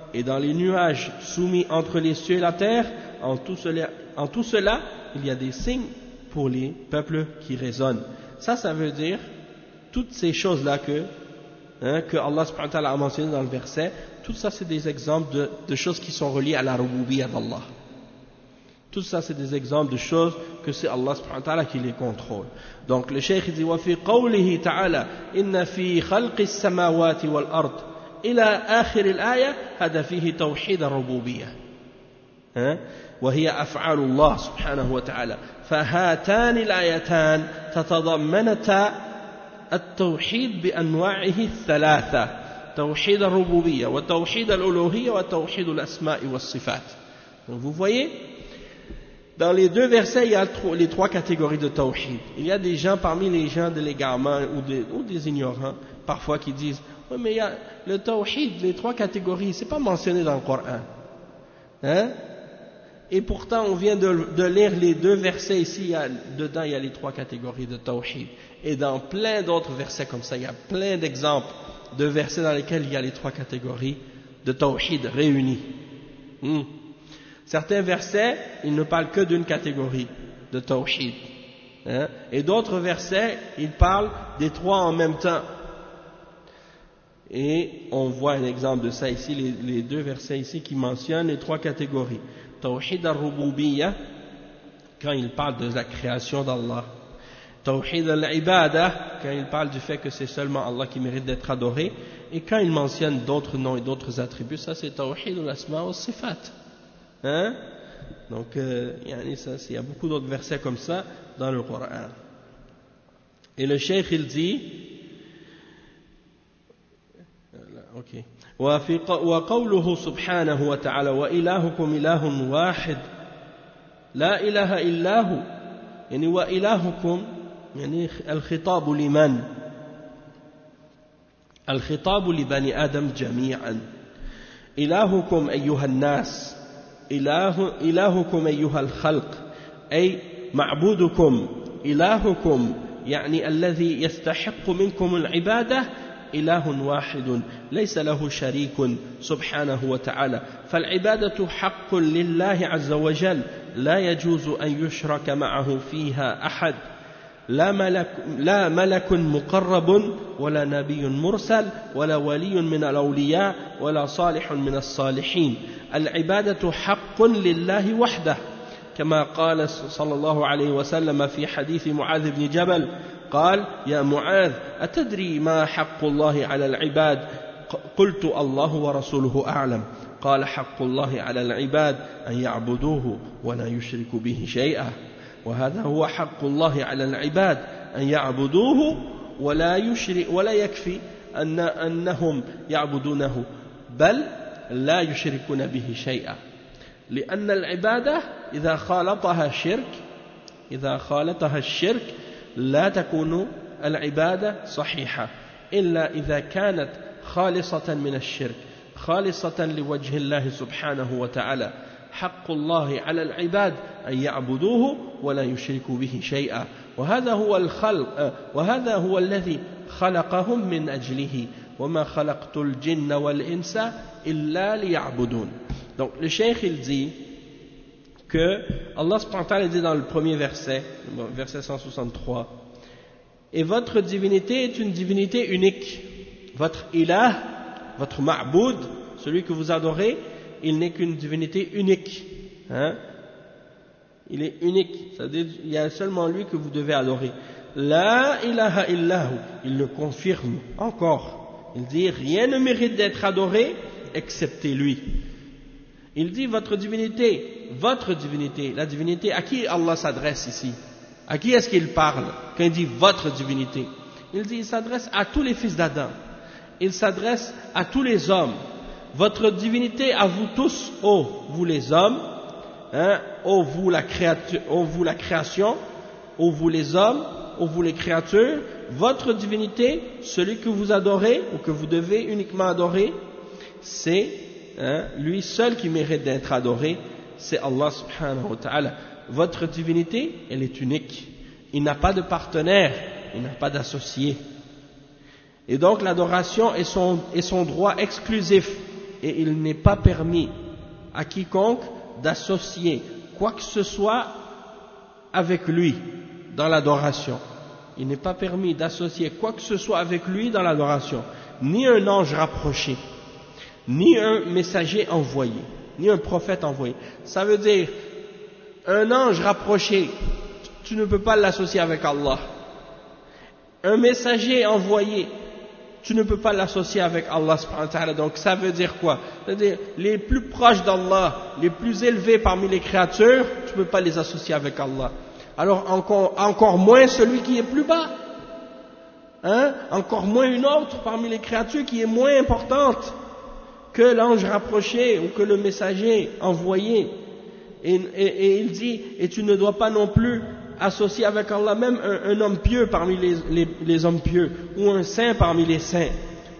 et dans les nuages soumis entre les cieux et la terre, en tout cela, en tout cela il y a des signes pour les peuples qui raisonnent. Ça, ça veut dire toutes ces choses-là que, hein, que Allah subhanahu wa ta'ala a mentionné dans le verset, tout ça c'est des exemples de, de choses qui sont reliées à la rububiyyah d'Allah. Tout ça c'est des exemples de choses que c'est Allah subhanahu wa ta'ala qui les contrôle. Donc le cheikh dit وفي قوله تعالى إن في خلق السماوات والأرض إلى آخر الآية هذا فيه توحيد الربوبية وهي أفعال الله سبحانه وتعالى فهاتان الآيتان تتضمنتا التوحيد بأنواعه الثلاثة توحيد الربوبية وتوحيد الألوهية وتوحيد الأسماء والصفات. Donc vous voyez, dans les deux versets, il y a les trois catégories de tawhid. Il y a des gens parmi les gens de l'égarement ou des, ou des ignorants, parfois qui disent « Oui, mais il y a le tawhid, les trois catégories, c'est pas mentionné dans le Coran. Hein? Et pourtant, on vient de, de lire les deux versets ici, il y a, dedans il y a les trois catégories de tawhid. Et dans plein d'autres versets comme ça, il y a plein d'exemples de versets dans lesquels il y a les trois catégories de tawhid réunies. Hmm. Certains versets, ils ne parlent que d'une catégorie de tawhid. Hein? Et d'autres versets, ils parlent des trois en même temps. Et on voit un exemple de ça ici, les, les deux versets ici qui mentionnent les trois catégories. Tawhid al-Rububiyyah, quand il parle de la création d'Allah. Tawhid al-Ibadah, quand il parle du fait que c'est seulement Allah qui mérite d'être adoré. Et quand il mentionne d'autres noms et d'autres attributs, ça c'est Tawhid al-Asma wa Sifat. Hein? Donc, euh, il y a beaucoup d'autres versets comme ça dans le Coran. Et le cheikh il dit, ok, وقوله سبحانه وتعالى وإلهكم إله واحد لا إله إلا هو يعني وإلهكم يعني الخطاب لمن؟ الخطاب لبني آدم جميعا إلهكم أيها الناس إله إلهكم أيها الخلق أي معبودكم إلهكم يعني الذي يستحق منكم العبادة إله واحد ليس له شريك سبحانه وتعالى فالعبادة حق لله عز وجل لا يجوز أن يشرك معه فيها أحد لا ملك, لا ملك مقرب ولا نبي مرسل ولا ولي من الأولياء ولا صالح من الصالحين العبادة حق لله وحده كما قال صلى الله عليه وسلم في حديث معاذ بن جبل قال يا معاذ أتدري ما حق الله على العباد قلت الله ورسوله أعلم قال حق الله على العباد أن يعبدوه ولا يشركوا به شيئا وهذا هو حق الله على العباد أن يعبدوه ولا يشرك ولا يكفي أن أنهم يعبدونه بل لا يشركون به شيئا لأن العبادة إذا خالطها الشرك إذا خالطها الشرك لا تكون العبادة صحيحة إلا إذا كانت خالصة من الشرك خالصة لوجه الله سبحانه وتعالى حق الله على العباد أن يعبدوه ولا يشركوا به شيئا وهذا هو الخلق وهذا هو الذي خلقهم من أجله وما خلقت الجن والإنس إلا ليعبدون. Donc le cheikh il dit que Allah subhanahu wa ta'ala dit dans le premier verset, verset cent soixante-trois, et votre divinité est une divinité unique. Votre ilah, votre ma'boud, celui que vous adorez, il n'est qu'une divinité unique. Hein? Il est unique, c'est-à-dire il y a seulement lui que vous devez adorer. La ilaha illahu, il le confirme encore. Il dit rien ne mérite d'être adoré excepté lui. Il dit votre divinité, votre divinité, la divinité, à qui Allah s'adresse ici? À qui est-ce qu'il parle quand il dit votre divinité? Il dit il s'adresse à tous les fils d'Adam. Il s'adresse à tous les hommes. Votre divinité à vous tous, ô vous les hommes, hein, ô vous la créature, ô vous la création, ô vous les hommes, ô vous les créatures, votre divinité, celui que vous adorez ou que vous devez uniquement adorer, c'est hein, lui seul qui mérite d'être adoré, c'est Allah subhanahu wa ta'ala. Votre divinité, elle est unique. Il n'a pas de partenaire, il n'a pas d'associé. Et donc l'adoration est son, est son droit exclusif. et il n'est pas permis à quiconque d'associer quoi que ce soit avec lui dans l'adoration. Il n'est pas permis d'associer quoi que ce soit avec lui dans l'adoration, ni un ange rapproché, ni un messager envoyé, ni un prophète envoyé. Ça veut dire, un ange rapproché, tu ne peux pas l'associer avec Allah. Un messager envoyé, tu ne peux pas l'associer avec Allah subhanahu wa ta'ala. Donc ça veut dire quoi? C'est-à-dire, les plus proches d'Allah, les plus élevés parmi les créatures, tu ne peux pas les associer avec Allah. Alors encore, encore moins celui qui est plus bas, hein? Encore moins une autre parmi les créatures qui est moins importante que l'ange rapproché ou que le messager envoyé. Et, et, et il dit, et tu ne dois pas non plus associer avec Allah même un, un homme pieux parmi les, les, les hommes pieux, ou un saint parmi les saints.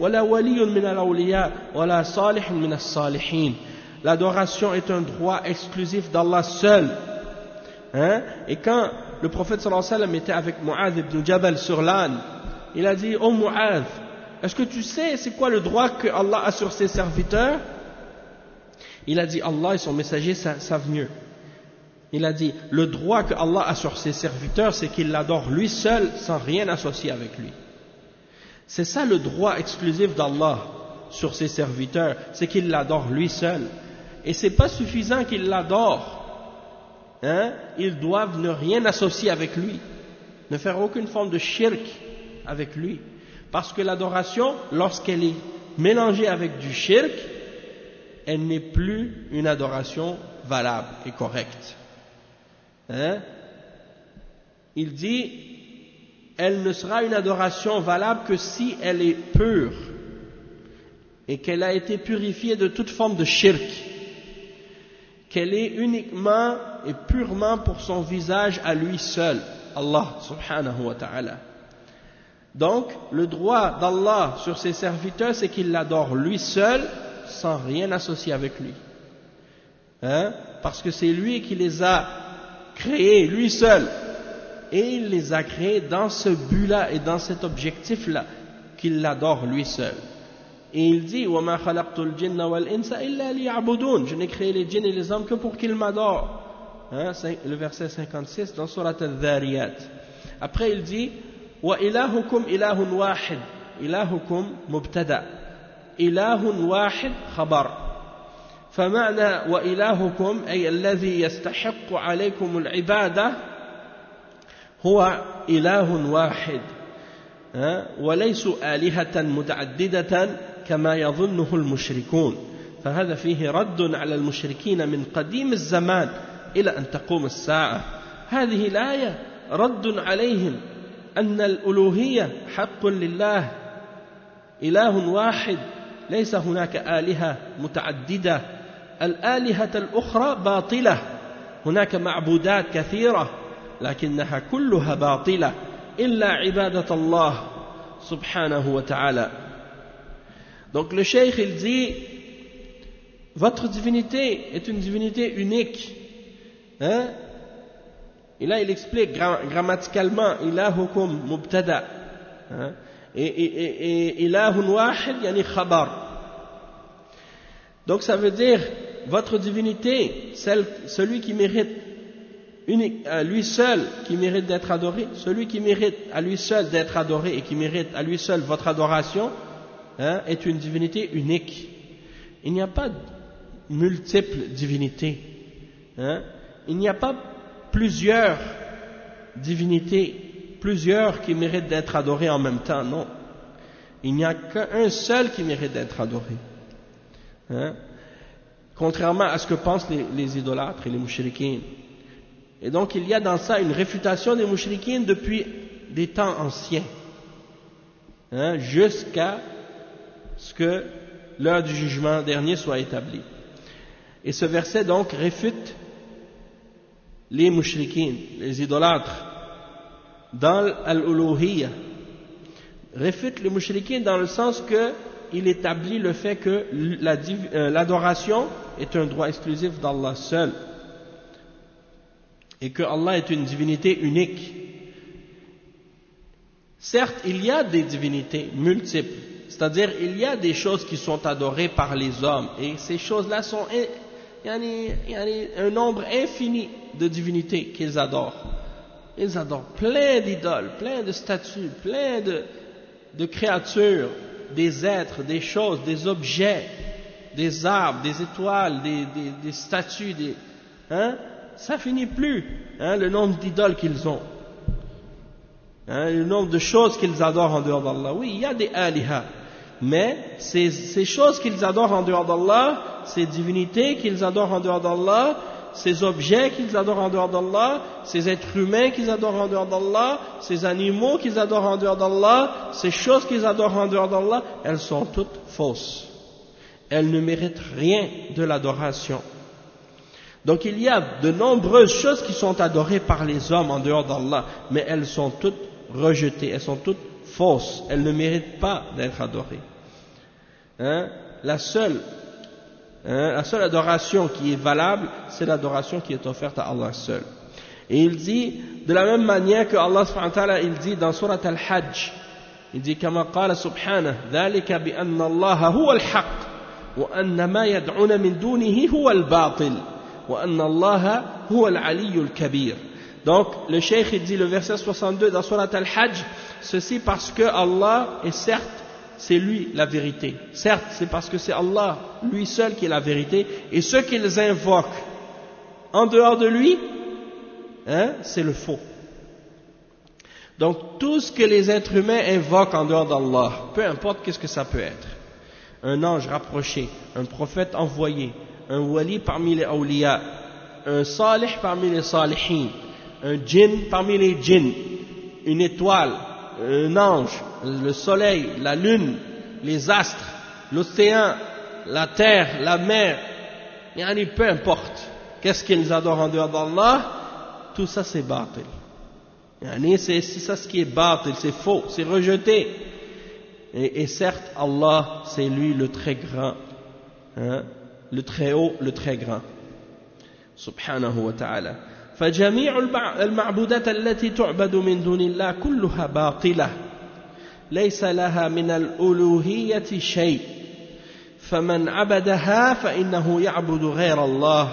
L'adoration est un droit exclusif d'Allah seul. Hein? Et quand le prophète sallallahu alayhi wa sallam était avec Mu'adh ibn Jabal sur l'âne, il a dit, oh Mu'adh, est-ce que tu sais c'est quoi le droit que Allah a sur ses serviteurs? Il a dit, Allah et son messager savent mieux. Il a dit, le droit que Allah a sur ses serviteurs, c'est qu'il l'adore lui seul, sans rien associer avec lui. C'est ça le droit exclusif d'Allah sur ses serviteurs, c'est qu'il l'adore lui seul. Et c'est pas suffisant qu'il l'adore. Hein? Ils doivent ne rien associer avec lui, ne faire aucune forme de shirk avec lui. Parce que l'adoration, lorsqu'elle est mélangée avec du shirk, elle n'est plus une adoration valable et correcte. Hein? Il dit, elle ne sera une adoration valable que si elle est pure et qu'elle a été purifiée de toute forme de shirk, qu'elle est uniquement et purement pour son visage à lui seul, Allah subhanahu wa ta'ala. Donc, le droit d'Allah sur ses serviteurs, c'est qu'il l'adore lui seul, sans rien associer avec lui. Hein? Parce que c'est lui qui les a créés, lui seul. Et il les a créés dans ce but-là et dans cet objectif-là, qu'il l'adore lui seul. Et il dit, وَمَا خَلَقْتُ الْجِنَّ وَالْإِنسَ إِلَّا لِيَعْبُدُونَ. Je n'ai créé les djinns et les hommes que pour qu'ils m'adorent. Hein? Le verset cinquante-six dans Surat Al-Dhariyat. Après il dit, وَإِلَهُكُمْ إِلَهٌ وَاحِدٌ. إِلَهُكُمْ مُبْتَدَأ. إِلَهٌ وَاحِدٌ خبر. فمعنى وإلهكم أي الذي يستحق عليكم العبادة هو إله واحد وليسوا آلهة متعددة كما يظنه المشركون فهذا فيه رد على المشركين من قديم الزمان إلى أن تقوم الساعة. هذه الآية رد عليهم أن الألوهية حق لله إله واحد ليس هناك آلهة متعددة. الآلهة الأخرى باطلة، هناك معبودات كثيرة لكنها كلها باطلة إلا عبادة الله سبحانه وتعالى. Donc le cheikh il dit, votre divinité est une divinité unique. Hein? Et là il explique gra- grammaticalement, ilahukum mubtada. Hein? Et, et, et, et ilahun wahid yani khabar. Donc ça veut dire, votre divinité, celle, celui qui mérite unique, à lui seul, qui mérite d'être adoré, celui qui mérite à lui seul d'être adoré et qui mérite à lui seul votre adoration, hein, est une divinité unique. Il n'y a pas de multiples divinités. Hein. Il n'y a pas plusieurs divinités, plusieurs qui méritent d'être adorés en même temps, non. Il n'y a qu'un seul qui mérite d'être adoré. Hein? Contrairement à ce que pensent les, les idolâtres et les mouchrikines. Et donc il y a dans ça une réfutation des mouchrikines depuis des temps anciens, hein, jusqu'à ce que l'heure du jugement dernier soit établie. Et ce verset donc réfute les mouchrikines, les idolâtres, dans al-uluhiyya, réfute les mouchrikines dans le sens que il établit le fait que la, euh, l'adoration est un droit exclusif d'Allah seul et que Allah est une divinité unique. Certes, il y a des divinités multiples, c'est-à-dire il y a des choses qui sont adorées par les hommes, et ces choses-là sont, il y a un nombre infini de divinités qu'ils adorent. Ils adorent plein d'idoles, plein de statues, plein de, de créatures, des êtres, des choses, des objets, des arbres, des étoiles, des, des, des statues, des, hein, ça finit plus, hein, le nombre d'idoles qu'ils ont, hein, le nombre de choses qu'ils adorent en dehors d'Allah. Oui, il y a des aliha, mais ces, ces choses qu'ils adorent en dehors d'Allah, ces divinités qu'ils adorent en dehors d'Allah, ces objets qu'ils adorent en dehors d'Allah, ces êtres humains qu'ils adorent en dehors d'Allah, ces animaux qu'ils adorent en dehors d'Allah, ces choses qu'ils adorent en dehors d'Allah, elles sont toutes fausses. Elles ne méritent rien de l'adoration. Donc il y a de nombreuses choses qui sont adorées par les hommes en dehors d'Allah, mais elles sont toutes rejetées, elles sont toutes fausses, elles ne méritent pas d'être adorées. Hein? La seule Hein, la seule adoration qui est valable, c'est l'adoration qui est offerte à Allah seul. Et il dit, de la même manière que Allah subhanahu wa ta'ala, il dit dans Surat Al-Hajj, il dit, كما قال سبحانه ذلك بأن الله هو الحق وأن ما يدعون من دونه هو الباطل وأن الله هو العلي الكبير. Donc le cheikh il dit le verset soixante-deux dans Surat Al-Hajj, ceci parce que Allah est certes c'est lui la vérité. Certes, c'est parce que c'est Allah, lui seul qui est la vérité, et ceux qu'ils invoquent en dehors de lui, hein, c'est le faux. Donc tout ce que les êtres humains invoquent en dehors d'Allah, peu importe qu'est-ce que ça peut être, un ange rapproché, un prophète envoyé, un wali parmi les awliya, un salih parmi les salihin, un djinn parmi les djinns, une étoile, un ange, le soleil, la lune, les astres, l'océan, la terre, la mer, yani peu importe, qu'est-ce qu'ils adorent en dehors d'Allah, tout ça c'est batil. Yani c'est ça ce qui est batil, c'est faux, c'est rejeté. Et, et certes, Allah, c'est lui le très grand, hein, le très haut, le très grand. Subhanahu wa ta'ala. فجميع المعبودات التي تعبد من دون الله كلها باطلة ليس لها من الألوهية شيء فمن عبدها فإنه يعبد غير الله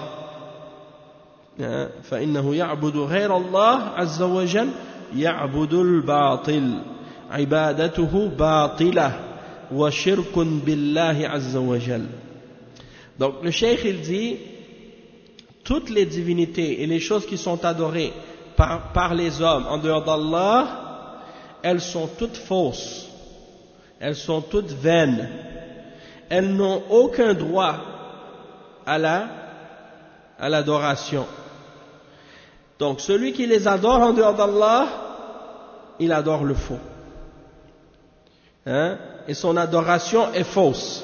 فإنه يعبد غير الله عز وجل يعبد الباطل عبادته باطلة وشرك بالله عز وجل. Donc le cheikh il dit toutes les divinités et les choses qui sont adorées par, par les hommes en dehors d'Allah, elles sont toutes fausses, elles sont toutes vaines, elles n'ont aucun droit à la, à l'adoration. Donc celui qui les adore en dehors d'Allah, il adore le faux, hein? Et son adoration est fausse.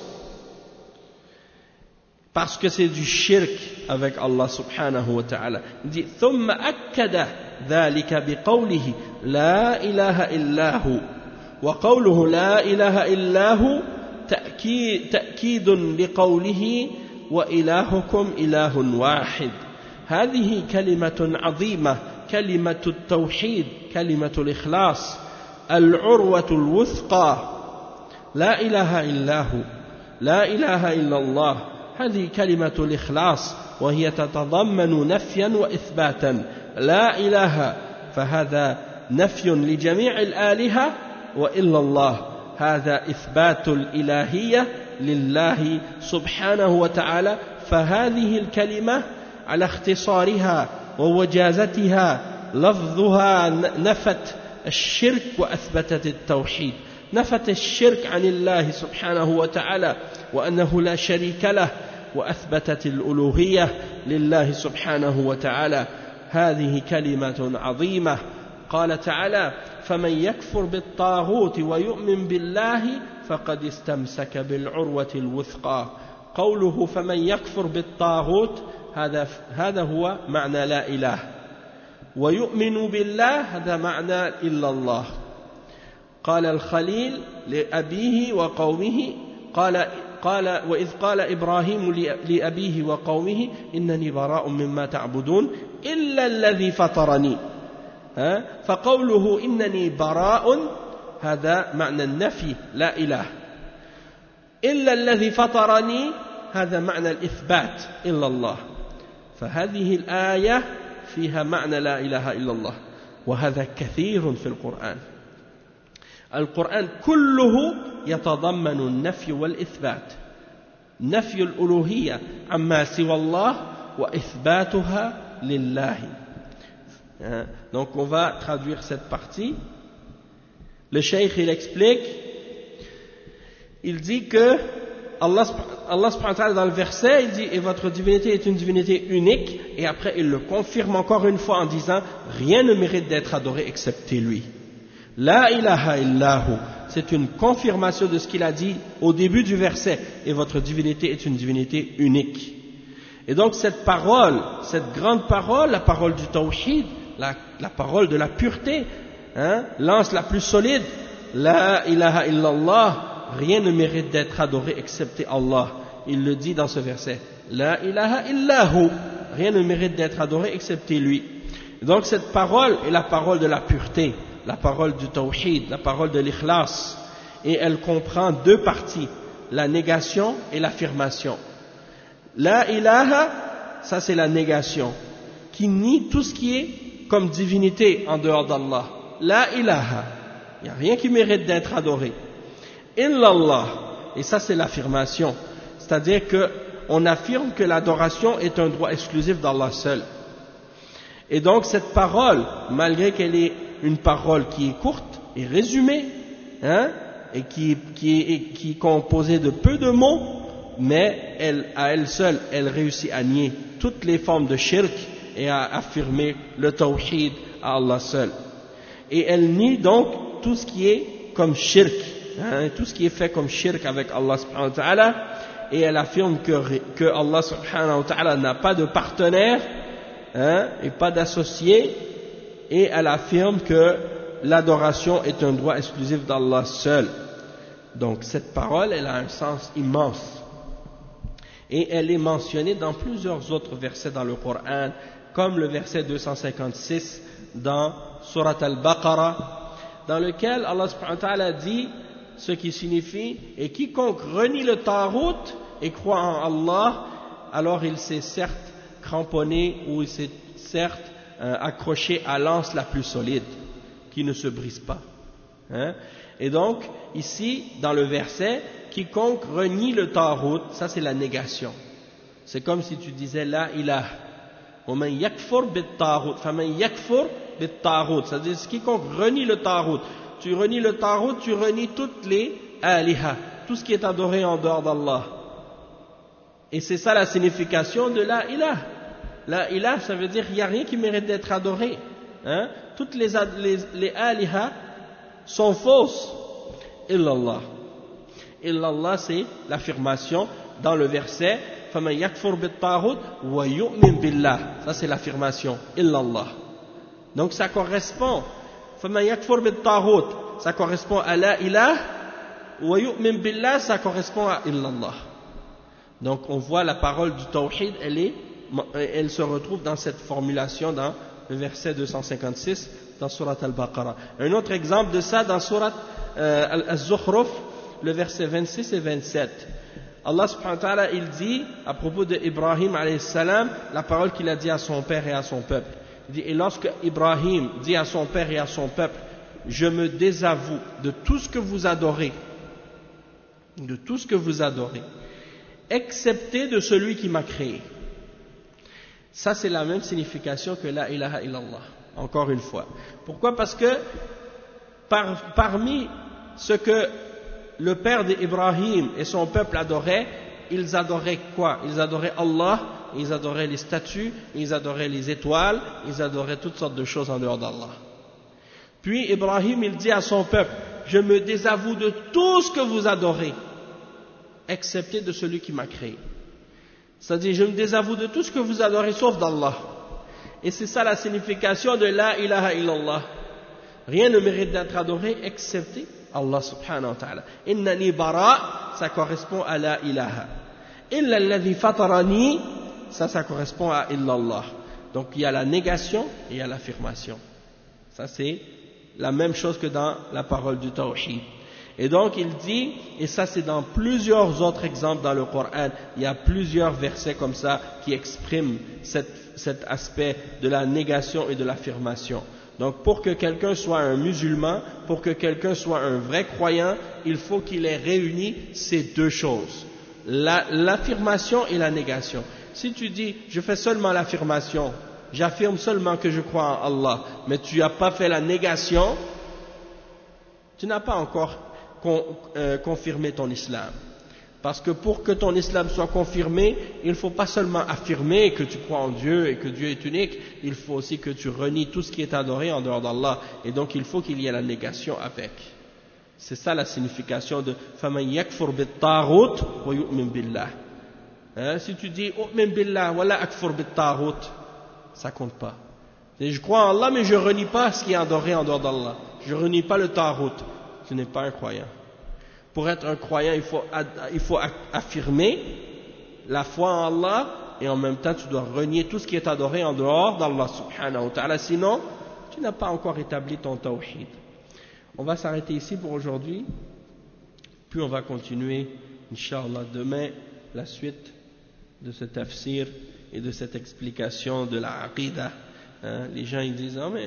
Parce que c'est du shirk avec Allah subhanahu wa ta'ala. Il dit ثم أكد ذلك بقوله لا إله إلا هو وقوله لا إله إلا هو تأكيد, تأكيد لقوله وإلهكم إله واحد. هذه كلمة عظيمة كلمة التوحيد كلمة الإخلاص العروة الوثقى لا إله إلا هو لا إله إلا الله. هذه كلمة الإخلاص وهي تتضمن نفيا وإثباتا. لا إله فهذا نفي لجميع الآلهة وإلا الله هذا إثبات الإلهية لله سبحانه وتعالى. فهذه الكلمة على اختصارها ووجازتها لفظها نفت الشرك وأثبتت التوحيد. نفت الشرك عن الله سبحانه وتعالى وأنه لا شريك له وأثبتت الألوهية لله سبحانه وتعالى. هذه كلمة عظيمة. قال تعالى فمن يكفر بالطاغوت ويؤمن بالله فقد استمسك بالعروة الوثقى. قوله فمن يكفر بالطاغوت هذا, هذا هو معنى لا إله ويؤمن بالله هذا معنى إلا الله. قال الخليل لأبيه وقومه قال قال وإذ قال إبراهيم لأبيه وقومه إنني براء مما تعبدون إلا الذي فطرني. فقوله إنني براء هذا معنى النفي لا إله إلا الذي فطرني هذا معنى الإثبات إلا الله. فهذه الآية فيها معنى لا إله إلا الله، وهذا كثير في القرآن. القرآن كله يتضمن النفي والإثبات، نفي الألوهية عما سوى الله وإثباتها لله. Donc on va traduire cette partie. Le cheikh il explique, il dit que Allah, Allah subhanahu wa ta'ala dans le verset, il dit et votre divinité est une divinité unique, et après il le confirme encore une fois en disant rien ne mérite d'être adoré excepté lui. La ilaha illahu, c'est une confirmation de ce qu'il a dit au début du verset, et votre divinité est une divinité unique. Et donc cette parole, cette grande parole, la parole du tawhid, la, la parole de la pureté, hein, lance la plus solide, la ilaha illallah, rien ne mérite d'être adoré excepté Allah. Il le dit dans ce verset, la ilaha illahu, rien ne mérite d'être adoré excepté lui. Et donc cette parole est la parole de la pureté, la parole du tawhid, la parole de l'ikhlas, et elle comprend deux parties, la négation et l'affirmation. La ilaha, ça c'est la négation, qui nie tout ce qui est comme divinité en dehors d'Allah. La ilaha, il n'y a rien qui mérite d'être adoré. Illallah, et ça c'est l'affirmation, c'est-à-dire qu'on affirme que l'adoration est un droit exclusif d'Allah seul. Et donc cette parole, malgré qu'elle est une parole qui est courte et résumée, hein, et qui, qui, qui est composée de peu de mots, mais elle, à elle seule, elle réussit à nier toutes les formes de shirk et à affirmer le tawhid à Allah seul. Et elle nie donc tout ce qui est comme shirk, hein, tout ce qui est fait comme shirk avec Allah subhanahu wa ta'ala, et elle affirme que, que Allah subhanahu wa ta'ala n'a pas de partenaire, hein, et pas d'associé, et elle affirme que l'adoration est un droit exclusif d'Allah seul. Donc cette parole, elle a un sens immense. Et elle est mentionnée dans plusieurs autres versets dans le Coran, comme le verset deux cent cinquante-six dans Surat Al-Baqarah, dans lequel Allah subhanahu wa ta'ala dit ce qui signifie « Et quiconque renie le Tarout et croit en Allah, alors il s'est certes cramponné ou il s'est certes euh, accroché à l'anse la plus solide, qui ne se brise pas. Hein? » Et donc, ici, dans le verset, quiconque renie le Tarout, ça c'est la négation. C'est comme si tu disais la ilaha. وَمَنْ يَكْفُرْ بِالطَّاغُوتِ فَمَنْ يَكْفُرْ بِالطَّاغُوتِ, c'est-à-dire quiconque renie le Tarout. Tu renies le Tarout, tu renies toutes les aliha, tout ce qui est adoré en dehors d'Allah. Et c'est ça la signification de la ilaha. La ilaha, ça veut dire qu'il n'y a rien qui mérite d'être adoré. Hein? Toutes les, les, les aliha sont fausses. Illallah. Illallah, c'est l'affirmation dans le verset فَمَنْ يَكْفُرْ بِالطَّاغُوتِ وَيُؤْمِنْ بِاللَّهِ. Ça c'est l'affirmation. Illallah. Donc ça correspond. فَمَنْ يَكْفُرْ بِالطَّاغُوتِ, ça correspond à la ilah. وَيُؤْمِنْ بِاللَّهِ, ça correspond à illallah. Donc on voit la parole du tawhid, elle, est, elle se retrouve dans cette formulation dans le verset deux cent cinquante-six dans Surat Al-Baqarah. Un autre exemple de ça dans Surat euh, Al-Zukhruf, le verset vingt-six et vingt-sept. Allah subhanahu wa ta'ala, il dit à propos de Ibrahim alayhi salam, la parole qu'il a dit à son père et à son peuple. Il dit, et lorsque Ibrahim dit à son père et à son peuple, je me désavoue de tout ce que vous adorez, de tout ce que vous adorez, excepté de celui qui m'a créé. Ça c'est la même signification que la ilaha illallah, encore une fois. Pourquoi? Parce que par, parmi ce que le père d'Ibrahim et son peuple adoraient, ils adoraient quoi? Ils adoraient Allah, ils adoraient les statues, ils adoraient les étoiles, ils adoraient toutes sortes de choses en dehors d'Allah. Puis Ibrahim, il dit à son peuple, je me désavoue de tout ce que vous adorez, excepté de celui qui m'a créé. C'est-à-dire, je me désavoue de tout ce que vous adorez, sauf d'Allah. Et c'est ça la signification de la ilaha illallah. Rien ne mérite d'être adoré, excepté Allah subhanahu wa ta'ala. Innani bara, ça correspond à la ilaha. Illa alladhi fatarani, ça, ça correspond à illallah. Donc il y a la négation et il y a l'affirmation. Ça c'est la même chose que dans la parole du tawhid. Et donc il dit, et ça c'est dans plusieurs autres exemples dans le Coran, il y a plusieurs versets comme ça qui expriment cette, cet aspect de la négation et de l'affirmation. Donc pour que quelqu'un soit un musulman, pour que quelqu'un soit un vrai croyant, il faut qu'il ait réuni ces deux choses, la, l'affirmation et la négation. Si tu dis, je fais seulement l'affirmation, j'affirme seulement que je crois en Allah, mais tu n'as pas fait la négation, tu n'as pas encore con, euh, confirmé ton islam. Parce que pour que ton islam soit confirmé, il ne faut pas seulement affirmer que tu crois en Dieu et que Dieu est unique, il faut aussi que tu renies tout ce qui est adoré en dehors d'Allah. Et donc il faut qu'il y ait la négation avec. C'est ça la signification de فَمَنْ يَكْفُرْ بِالطَّاغُوتِ وَيُؤْمِنْ بِاللَّهِ. Hein, si tu dis أُؤْمِنْ بِاللَّهِ وَلَا أَكْفُرْ بِالطَّاغُوتِ, ça compte pas. Je crois en Allah mais je renie pas ce qui est adoré en dehors d'Allah. Je renie pas le tarout. Tu n'es pas un croyant. Pour être un croyant, il faut, il faut affirmer la foi en Allah et en même temps tu dois renier tout ce qui est adoré en dehors d'Allah subhanahu wa ta'ala. Sinon, tu n'as pas encore établi ton tawhid. On va s'arrêter ici pour aujourd'hui, puis on va continuer, Inch'Allah, demain, la suite de ce tafsir et de cette explication de la aqidah. Hein, les gens ils disent, ah mais...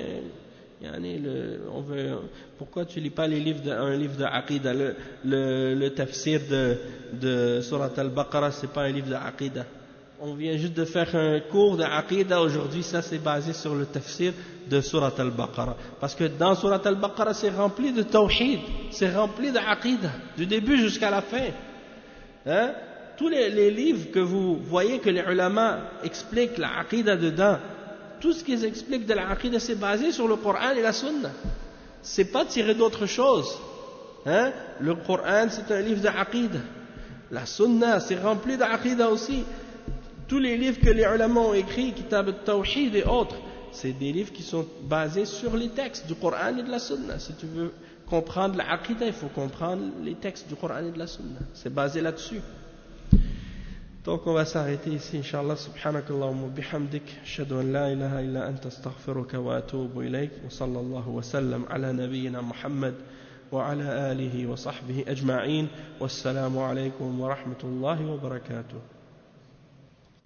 Le, on veut, pourquoi tu lis pas les livres de, un livre de Aqidah, le, le, le tafsir de, de Surat al-Baqarah, c'est pas un livre de Aqidah. On vient juste de faire un cours de Aqidah aujourd'hui, ça c'est basé sur le tafsir de Surat al-Baqarah. Parce que dans Surat al-Baqarah c'est rempli de tawhid, c'est rempli de Aqidah, du début jusqu'à la fin. Hein? Tous les, les livres que vous voyez que les ulama expliquent la Aqidah dedans, tout ce qu'ils expliquent de la aqidah, c'est basé sur le Coran et la Sunna. C'est pas tiré d'autre chose. Hein? Le Coran, c'est un livre de aqidah. La Sunna, c'est rempli d'aqidah aussi. Tous les livres que les ulama ont écrits, Kitab al-Tawhid et autres, c'est des livres qui sont basés sur les textes du Coran et de la Sunna. Si tu veux comprendre la aqidah, il faut comprendre les textes du Coran et de la Sunna. C'est basé là-dessus. Donc on va s'arrêter ici, Inch'Allah, subhanakallahumma bihamdik, ashhadu an la ilaha illa anta astaghfiruka wa atubu ilayk, wa sallallahu wa sallam ala nabiyyina Muhammad wa ala alihi wa sahbihi ajma'in, wassalamu alaykum wa rahmatullahi wa barakatuh.